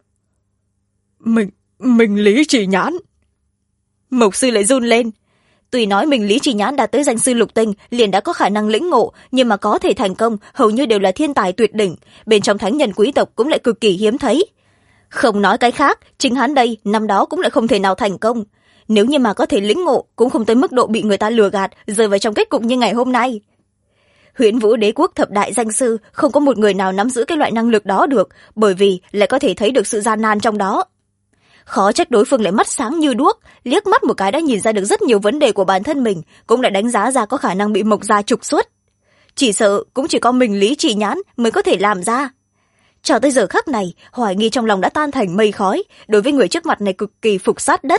Speaker 2: Mình Lý Chỉ Nhãn.
Speaker 1: Mộc sư lại run lên. Tuy nói mình Lý Chỉ Nhãn đạt tới danh sư lục tinh, liền đã có khả năng lĩnh ngộ, nhưng mà có thể thành công hầu như đều là thiên tài tuyệt đỉnh, bên trong thánh nhân quý tộc cũng lại cực kỳ hiếm thấy. Không nói cái khác, chính hắn đây năm đó cũng lại không thể nào thành công. Nếu như mà có thể lĩnh ngộ, cũng không tới mức độ bị người ta lừa gạt, rơi vào trong kết cục như ngày hôm nay. Huyễn Vũ Đế quốc thập đại danh sư không có một người nào nắm giữ cái loại năng lực đó được, bởi vì lại có thể thấy được sự gian nan trong đó. Khó trách đối phương lại mắt sáng như đuốc, liếc mắt một cái đã nhìn ra được rất nhiều vấn đề của bản thân mình, cũng lại đánh giá ra có khả năng bị Mộc gia trục xuất. Chỉ sợ cũng chỉ có mình Lý Chỉ Nhãn mới có thể làm ra. Cho tới giờ khắc này, hoài nghi trong lòng đã tan thành mây khói, đối với người trước mặt này cực kỳ phục sát đất.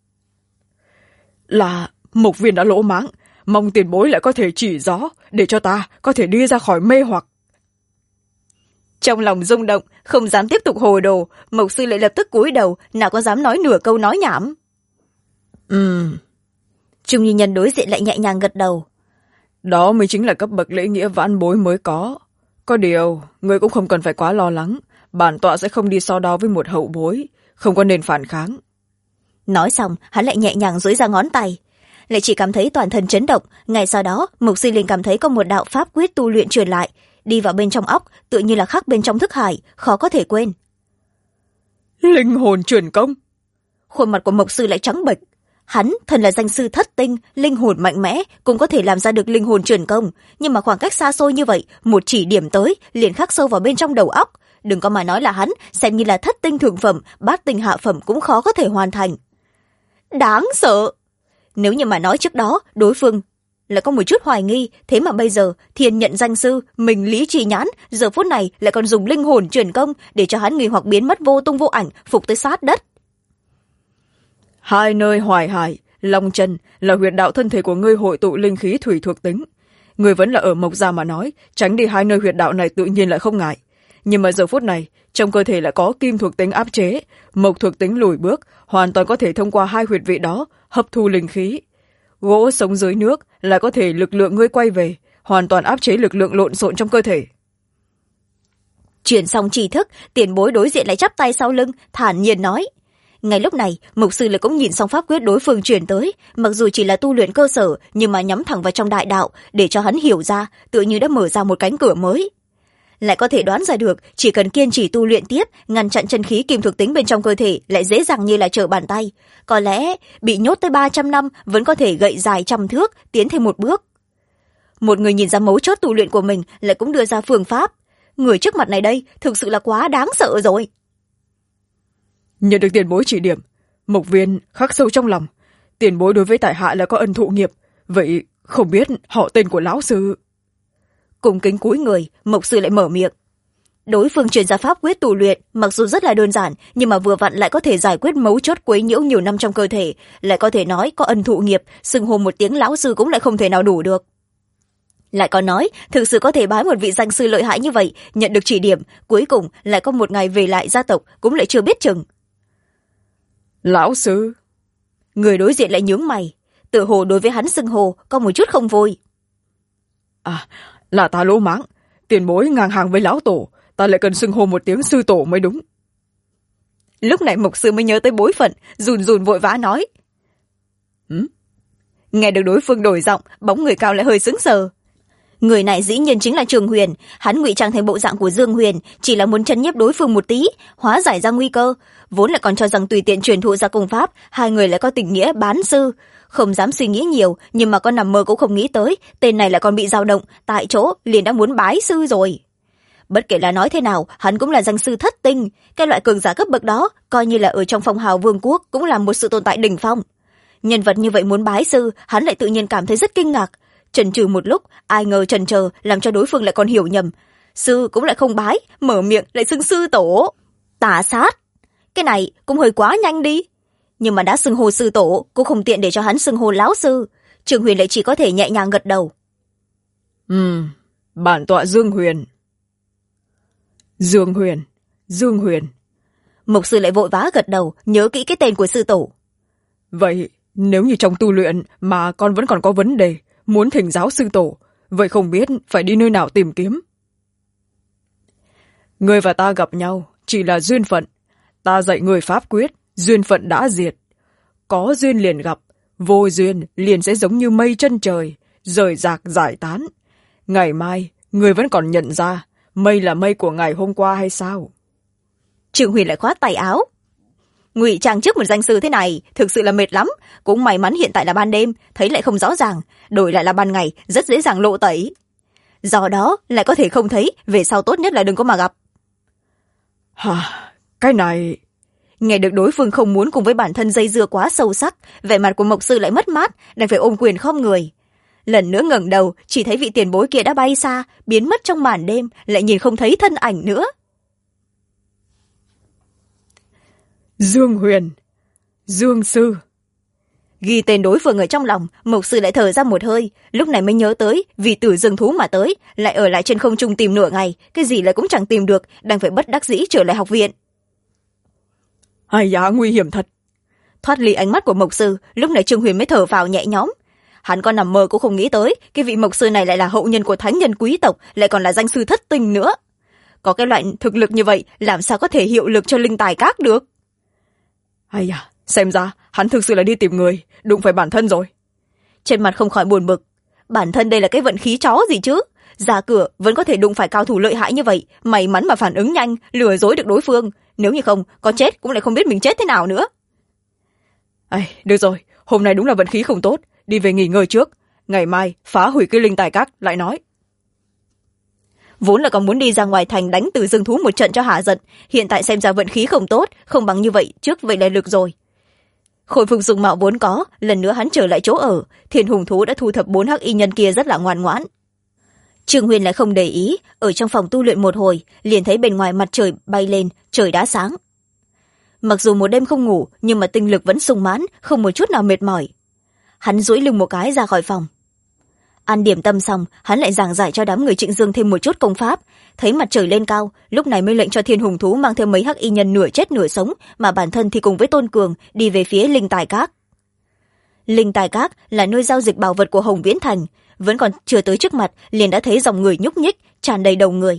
Speaker 2: Là Mộc Viên đã lỗ mãng, mong tiền bối lại có thể chỉ rõ, để cho ta có thể đi ra khỏi mê hoặc.
Speaker 1: Trong lòng rung động, không dám tiếp tục hồ đồ, Mộc sư lại lập tức cúi đầu, nào có dám nói nửa câu nói nhảm. Trung Nhi Nhân đối diện lại nhẹ nhàng gật đầu.
Speaker 2: Đó mới chính là cấp bậc lễ nghĩa vãn bối mới có. Có điều, người cũng không cần phải quá lo lắng, bản tọa sẽ không đi so đo với một hậu bối, không có nên phản kháng.
Speaker 1: Nói xong, hắn lại nhẹ nhàng duỗi ra ngón tay. Lại chỉ cảm thấy toàn thân chấn động, ngay sau đó, Mộc sư liền cảm thấy có một đạo pháp quyết tu luyện truyền lại, đi vào bên trong óc, tự như là khắc bên trong thức hải, khó có thể quên.
Speaker 2: Linh hồn truyền công.
Speaker 1: Khuôn mặt của Mộc sư lại trắng bệch. Hắn thần là danh sư thất tinh, linh hồn mạnh mẽ, cũng có thể làm ra được linh hồn truyền công, nhưng mà khoảng cách xa xôi như vậy, một chỉ điểm tới liền khắc sâu vào bên trong đầu óc, đừng có mà nói là hắn xem như là thất tinh thượng phẩm, bát tinh hạ phẩm cũng khó có thể hoàn thành. Đáng sợ. Nếu như mà nói trước đó đối phương lại có một chút hoài nghi, thế mà bây giờ thiên nhận danh sư mình Lý Chỉ Nhãn giờ phút này lại còn dùng linh hồn truyền công để cho hắn nghi hoặc biến mất vô tung vô ảnh, phục tới sát đất.
Speaker 2: Hai nơi Hoài Hải, Long Chân là huyệt đạo thân thể của ngươi hội tụ linh khí thủy thuộc tính. Ngươi vẫn là ở Mộc gia mà nói, tránh đi hai nơi huyệt đạo này tự nhiên lại không ngại. Nhưng mà giờ phút này, trong cơ thể lại có kim thuộc tính áp chế, mộc thuộc tính lùi bước, hoàn toàn có thể thông qua hai huyệt vị đó hấp thu linh khí. Gỗ sống dưới nước là có thể lực lượng ngươi quay về, hoàn toàn áp chế lực lượng lộn xộn trong cơ thể.
Speaker 1: Chuyển xong tri thức, tiền bối đối diện lại chắp tay sau lưng, thản nhiên nói. Ngay lúc này, mục sư lại cũng nhìn xong pháp quyết đối phương truyền tới, mặc dù chỉ là tu luyện cơ sở, nhưng mà nhắm thẳng vào trong đại đạo, để cho hắn hiểu ra, tự như đã mở ra một cánh cửa mới. Lại có thể đoán ra được, chỉ cần kiên trì tu luyện tiếp, ngăn chặn chân khí kim thuộc tính bên trong cơ thể lại dễ dàng như là trở bàn tay. Có lẽ, bị nhốt tới 300 năm vẫn có thể gậy dài trăm thước, tiến thêm một bước. Một người nhìn ra mấu chốt tu luyện của mình lại cũng đưa ra phương pháp. Người trước mặt này đây, thực sự là quá đáng sợ rồi.
Speaker 2: Nhận được tiền bối chỉ điểm, Mộc Viên khắc sâu trong lòng. Tiền bối đối với tại hạ là có ân thụ nghiệp, vậy không biết họ tên của lão sư.
Speaker 1: Cùng kính cúi người, Mộc sư lại mở miệng. Đối phương truyền ra pháp quyết tu luyện, mặc dù rất là đơn giản, nhưng mà vừa vặn lại có thể giải quyết mấu chốt quấy nhiễu nhiều năm trong cơ thể, lại có thể nói có ân thụ nghiệp, xưng hô một tiếng lão sư cũng lại không thể nào đủ được. Lại còn nói, thực sự có thể bái một vị danh sư lợi hại như vậy, nhận được chỉ điểm, cuối cùng lại có một ngày về lại gia tộc cũng lại chưa biết chừng.
Speaker 2: Lão sư?
Speaker 1: Người đối diện lại nhướng mày, tự hồ đối với hắn xưng hô có một chút không vui.
Speaker 2: À, là ta lỗ mãng, tiền bối ngang hàng với lão tổ, ta lại cần xưng hô một tiếng sư tổ mới đúng.
Speaker 1: Lúc này Mộc sư mới nhớ tới bối phận, run run vội vã nói. Nghe được đối phương đổi giọng, bóng người cao lại hơi sững sờ. Người này dĩ nhiên chính là Trường Huyền, hắn ngụy trang thành bộ dạng của Dương Huyền, chỉ là muốn chấn nhiếp đối phương một tí, hóa giải ra nguy cơ, vốn lại còn cho rằng tùy tiện truyền thụ ra công pháp, hai người lại có tình nghĩa bán sư. Không dám suy nghĩ nhiều, nhưng mà con nằm mơ cũng không nghĩ tới, tên này lại còn bị dao động, tại chỗ liền đã muốn bái sư rồi. Bất kể là nói thế nào, hắn cũng là danh sư thất tinh, cái loại cường giả cấp bậc đó, coi như là ở trong phong hào vương quốc cũng là một sự tồn tại đỉnh phong. Nhân vật như vậy muốn bái sư, hắn lại tự nhiên cảm thấy rất kinh ngạc. Chần chừ một lúc, ai ngờ chần chờ làm cho đối phương lại còn hiểu nhầm. Sư cũng lại không bái, mở miệng lại xưng sư tổ. Tà sát! Cái này cũng hơi quá nhanh đi. Nhưng mà đã xưng hô sư tổ, cũng không tiện để cho hắn xưng hô lão sư. Trường Huyền lại chỉ có thể nhẹ nhàng gật đầu.
Speaker 2: Bản tọa Dương Huyền. Dương Huyền, Dương Huyền.
Speaker 1: Mục sư lại vội vã gật đầu, nhớ kỹ cái tên của sư tổ.
Speaker 2: Vậy, nếu như trong tu luyện mà con vẫn còn có vấn đề, muốn thỉnh giáo sư tổ, vậy không biết phải đi nơi nào tìm kiếm? Người và ta gặp nhau chỉ là duyên phận. Ta dạy người pháp quyết, duyên phận đã diệt. Có duyên liền gặp, vô duyên liền sẽ giống như mây chân trời, rời rạc giải tán. Ngày mai, người vẫn còn nhận ra mây là mây của ngày hôm qua hay sao?
Speaker 1: Trường Huyền lại khoát tay áo. Ngụy trang trước một danh sư thế này thực sự là mệt lắm, cũng may mắn hiện tại là ban đêm, thấy lại không rõ ràng, đổi lại là ban ngày rất dễ dàng lộ tẩy. Do đó lại có thể không thấy, về sau tốt nhất là đừng có mà gặp.
Speaker 2: Cái này...
Speaker 1: Nghe được đối phương không muốn cùng với bản thân dây dưa quá sâu sắc, vẻ mặt của Mộc sư lại mất mát, đành phải ôm quyền khom người. Lần nữa ngẩng đầu, chỉ thấy vị tiền bối kia đã bay xa, biến mất trong màn đêm, lại nhìn không thấy thân ảnh nữa.
Speaker 2: Dương Huyền, Dương sư.
Speaker 1: Ghi tên đối phương ở trong lòng, Mộc sư lại thở ra một hơi, lúc này mới nhớ tới vì tử dương thú mà tới, lại ở lại trên không trung tìm nửa ngày, cái gì lại cũng chẳng tìm được, đang phải bất đắc dĩ trở lại học viện.
Speaker 2: Ai da, nguy hiểm thật.
Speaker 1: Thoát ly ánh mắt của Mộc sư, lúc này Trương Huyền mới thở vào nhẹ nhõm. Hắn còn nằm mơ cũng không nghĩ tới, cái vị Mộc sư này lại là hậu nhân của thánh nhân quý tộc, lại còn là danh sư thất tinh nữa. Có cái loại thực lực như vậy, làm sao có thể hiệu lực cho linh tài các được?
Speaker 2: Ai da, xem ra hắn thực sự là đi tìm người, đụng phải bản thân rồi.
Speaker 1: Trên mặt không khỏi buồn bực, bản thân đây là cái vận khí chó gì chứ? Ra cửa vẫn có thể đụng phải cao thủ lợi hại như vậy, may mắn mà phản ứng nhanh, lừa dối được đối phương. Nếu như không, có chết cũng lại không biết mình chết thế nào nữa.
Speaker 2: Được rồi, hôm nay đúng là vận khí không tốt, đi về nghỉ ngơi trước. Ngày mai phá hủy cái linh tài các lại nói.
Speaker 1: Vốn là còn muốn đi ra ngoài thành đánh từ dương thú một trận cho hạ giận, hiện tại xem ra vận khí không tốt, không bằng như vậy trước vậy là được rồi. Khôi phục dung mạo vốn có, lần nữa hắn trở lại chỗ ở, Thiên Hùng thú đã thu thập 4 hắc y nhân kia rất là ngoan ngoãn. Trương Huyền lại không để ý, ở trong phòng tu luyện một hồi, liền thấy bên ngoài mặt trời bay lên, trời đã sáng. Mặc dù một đêm không ngủ, nhưng mà tinh lực vẫn sung mãn, không một chút nào mệt mỏi. Hắn duỗi lưng một cái ra khỏi phòng. Ăn điểm tâm xong, hắn lại giảng giải cho đám người Trịnh Dương thêm một chút công pháp, thấy mặt trời lên cao, lúc này mới lệnh cho Thiên Hùng thú mang theo mấy hắc y nhân nửa chết nửa sống, mà bản thân thì cùng với Tôn Cường đi về phía Linh Tài Các. Linh Tài Các là nơi giao dịch bảo vật của Hồng Viễn Thành, vẫn còn chưa tới trước mặt liền đã thấy dòng người nhúc nhích, tràn đầy đầu người.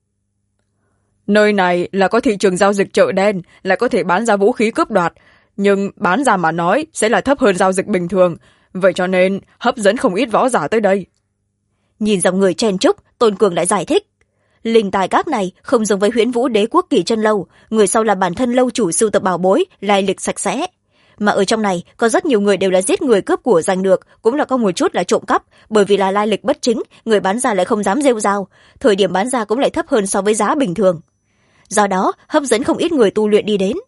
Speaker 2: Nơi này là có thị trường giao dịch chợ đen, lại có thể bán ra vũ khí cướp đoạt, nhưng bán ra mà nói sẽ là thấp hơn giao dịch bình thường, vậy cho nên hấp dẫn không ít võ giả tới đây.
Speaker 1: Nhìn dòng người chen chúc, Tôn Cường lại giải thích. Linh Tài Các này không giống với Huyễn Vũ Đế Quốc Kỳ Chân Lâu, người sau là bản thân lâu chủ sưu tập bảo bối, lai lịch sạch sẽ. Mà ở trong này có rất nhiều người đều là giết người cướp của giành được, cũng là có một chút là trộm cắp, bởi vì là lai lịch bất chính, người bán ra lại không dám rêu rao, thời điểm bán ra cũng lại thấp hơn so với giá bình thường. Do đó hấp dẫn không ít người tu luyện đi đến.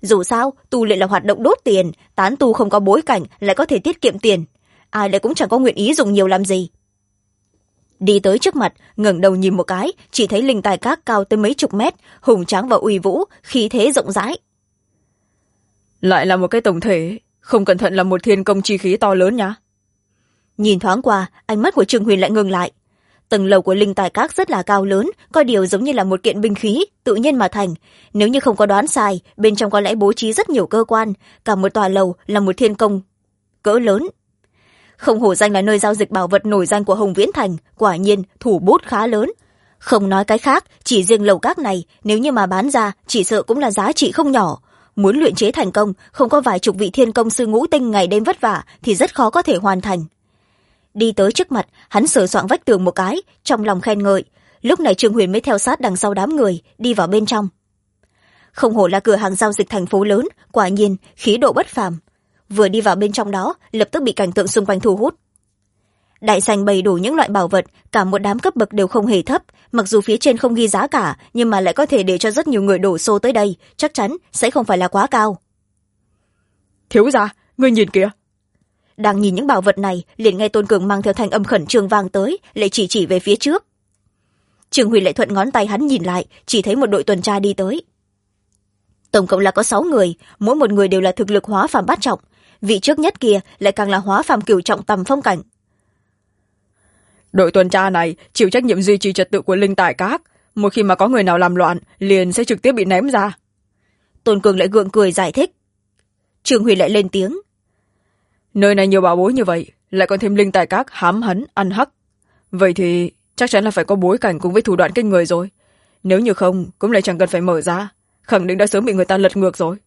Speaker 1: dù sao tu luyện là hoạt động đốt tiền, tán tu không có bối cảnh lại có thể tiết kiệm tiền, ai lại cũng chẳng có nguyện ý dùng nhiều làm gì. Đi tới trước mặt, ngẩng đầu nhìn một cái, chỉ thấy linh tài các cao tới mấy chục mét, hùng tráng và uy vũ, khí thế rộng rãi.
Speaker 2: Lại là một cái tổng thể, không cẩn thận là một thiên công chi khí to lớn nhá.
Speaker 1: Nhìn thoáng qua, ánh mắt của Trương Huyền lại ngừng lại. Tầng lầu của linh tài các rất là cao lớn, có điều giống như là một kiện binh khí tự nhiên mà thành. Nếu như không có đoán sai, bên trong có lẽ bố trí rất nhiều cơ quan, cả một tòa lầu là một thiên công cỡ lớn. Không hổ danh là nơi giao dịch bảo vật nổi danh của Hồng Viễn Thành, quả nhiên thủ bút khá lớn. Không nói cái khác, chỉ riêng lầu các này nếu như mà bán ra chỉ sợ cũng là giá trị không nhỏ. Muốn luyện chế thành công, không có vài chục vị thiên công sư ngũ tinh ngày đêm vất vả thì rất khó có thể hoàn thành. Đi tới trước mặt, hắn sờ soạng vách tường một cái, trong lòng khen ngợi. Lúc này Trương Huyền mới theo sát đằng sau đám người, đi vào bên trong. Không hổ là cửa hàng giao dịch thành phố lớn, quả nhiên khí độ bất phàm. Vừa đi vào bên trong đó, lập tức bị cảnh tượng xung quanh thu hút. Đại sảnh bày đủ những loại bảo vật, cả một đám cấp bậc đều không hề thấp, mặc dù phía trên không ghi giá cả, nhưng mà lại có thể để cho rất nhiều người đổ xô tới đây, chắc chắn sẽ không phải là quá cao.
Speaker 2: Thiếu gia, ngươi nhìn kìa.
Speaker 1: Đang nhìn những bảo vật này, liền nghe Tôn Cường mang theo thanh âm khẩn trương vang tới, lại chỉ về phía trước. Trương Huyền lại thuận ngón tay hắn nhìn lại, chỉ thấy một đội tuần tra đi tới. Tổng cộng là có 6 người, mỗi một người đều là thực lực hóa phàm bát trọng, vị trước nhất kia lại càng là hóa phàm cửu trọng tầm phong cảnh.
Speaker 2: Đội tuần tra này chịu trách nhiệm duy trì trật tự của linh tài các, một khi mà có người nào làm loạn liền sẽ trực tiếp bị ném ra.
Speaker 1: Tôn Cường lại gượng cười giải thích. Trương Huyền lại lên tiếng.
Speaker 2: Nơi này nhiều bảo bối như vậy, lại còn thêm linh tài các hám hấn ăn hắc, vậy thì chắc chắn là phải có bối cảnh cùng với thủ đoạn kinh người rồi. Nếu như không cũng lại chẳng cần phải mở ra, khẳng định đã sớm bị người ta lật ngược rồi.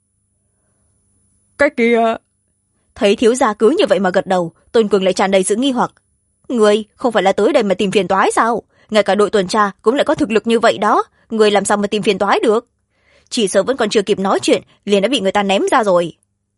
Speaker 2: Cái kia...
Speaker 1: Thấy thiếu gia cứ như vậy mà gật đầu, Tôn Cường lại tràn đầy sự nghi hoặc. Người không phải là tới đây mà tìm phiền toái sao? Ngay cả đội tuần tra cũng lại có thực lực như vậy đó, người làm sao mà tìm phiền toái được? Chỉ sợ vẫn còn chưa kịp nói chuyện liền đã bị người ta ném ra rồi.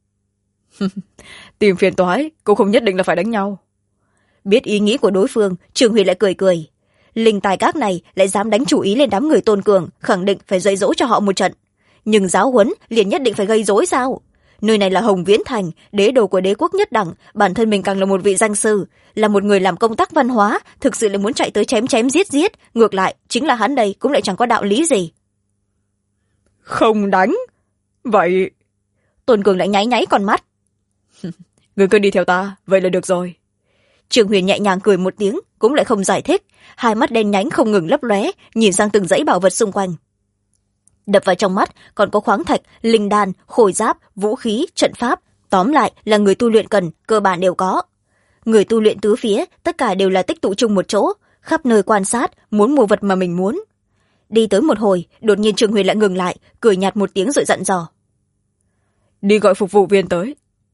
Speaker 2: Tìm phiền toái cũng không nhất định là phải đánh nhau.
Speaker 1: Biết ý nghĩ của đối phương, Trương Huyền lại cười. Linh tài các này lại dám đánh chủ ý lên đám người Tôn Cường, khẳng định phải dạy dỗ cho họ một trận. Nhưng giáo huấn liền nhất định phải gây rối sao? Nơi này là Hồng Viễn Thành, đế đồ của đế quốc nhất đẳng, bản thân mình càng là một vị danh sư, là một người làm công tác văn hóa, thực sự lại muốn chạy tới chém giết, ngược lại chính là hắn đây cũng lại chẳng có đạo lý gì.
Speaker 2: Không đánh? Vậy...
Speaker 1: Tôn Cường lại nháy con mắt.
Speaker 2: Người cứ đi theo ta, vậy là được rồi.
Speaker 1: Trương Huyền nhẹ nhàng cười một tiếng, cũng lại không giải thích, hai mắt đen nhánh không ngừng lấp lóe, nhìn sang từng dãy bảo vật xung quanh. Đập vào trong mắt còn có khoáng thạch, linh đan, khôi giáp, vũ khí, trận pháp, tóm lại là người tu luyện cần cơ bản đều có. Người tu luyện tứ phía tất cả đều là tích tụ chung một chỗ, khắp nơi quan sát, muốn mua vật mà mình muốn. Đi tới một hồi, đột nhiên Trương Huyền lại ngừng lại, cười nhạt một tiếng rồi dặn dò.
Speaker 2: Đi gọi phục vụ viên tới.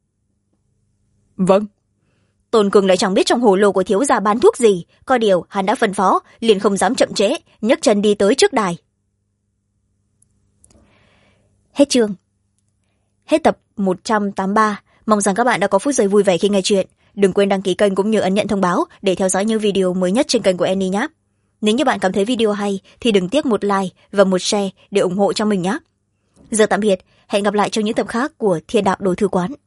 Speaker 2: Vâng.
Speaker 1: Tôn Cường lại chẳng biết trong hồ lô của thiếu gia bán thuốc gì, có điều hắn đã phân phó, liền không dám chậm trễ, nhấc chân đi tới trước đài. Hết chương. Hết tập 183. Mong rằng các bạn đã có phút giây vui vẻ khi nghe chuyện. Đừng quên đăng ký kênh cũng như ấn nhận thông báo để theo dõi những video mới nhất trên kênh của Annie nhé. Nếu như bạn cảm thấy video hay thì đừng tiếc một like và một share để ủng hộ cho mình nhé. Giờ tạm biệt, hẹn gặp lại trong những tập khác của Thiên Đạo Đồ Thư Quán.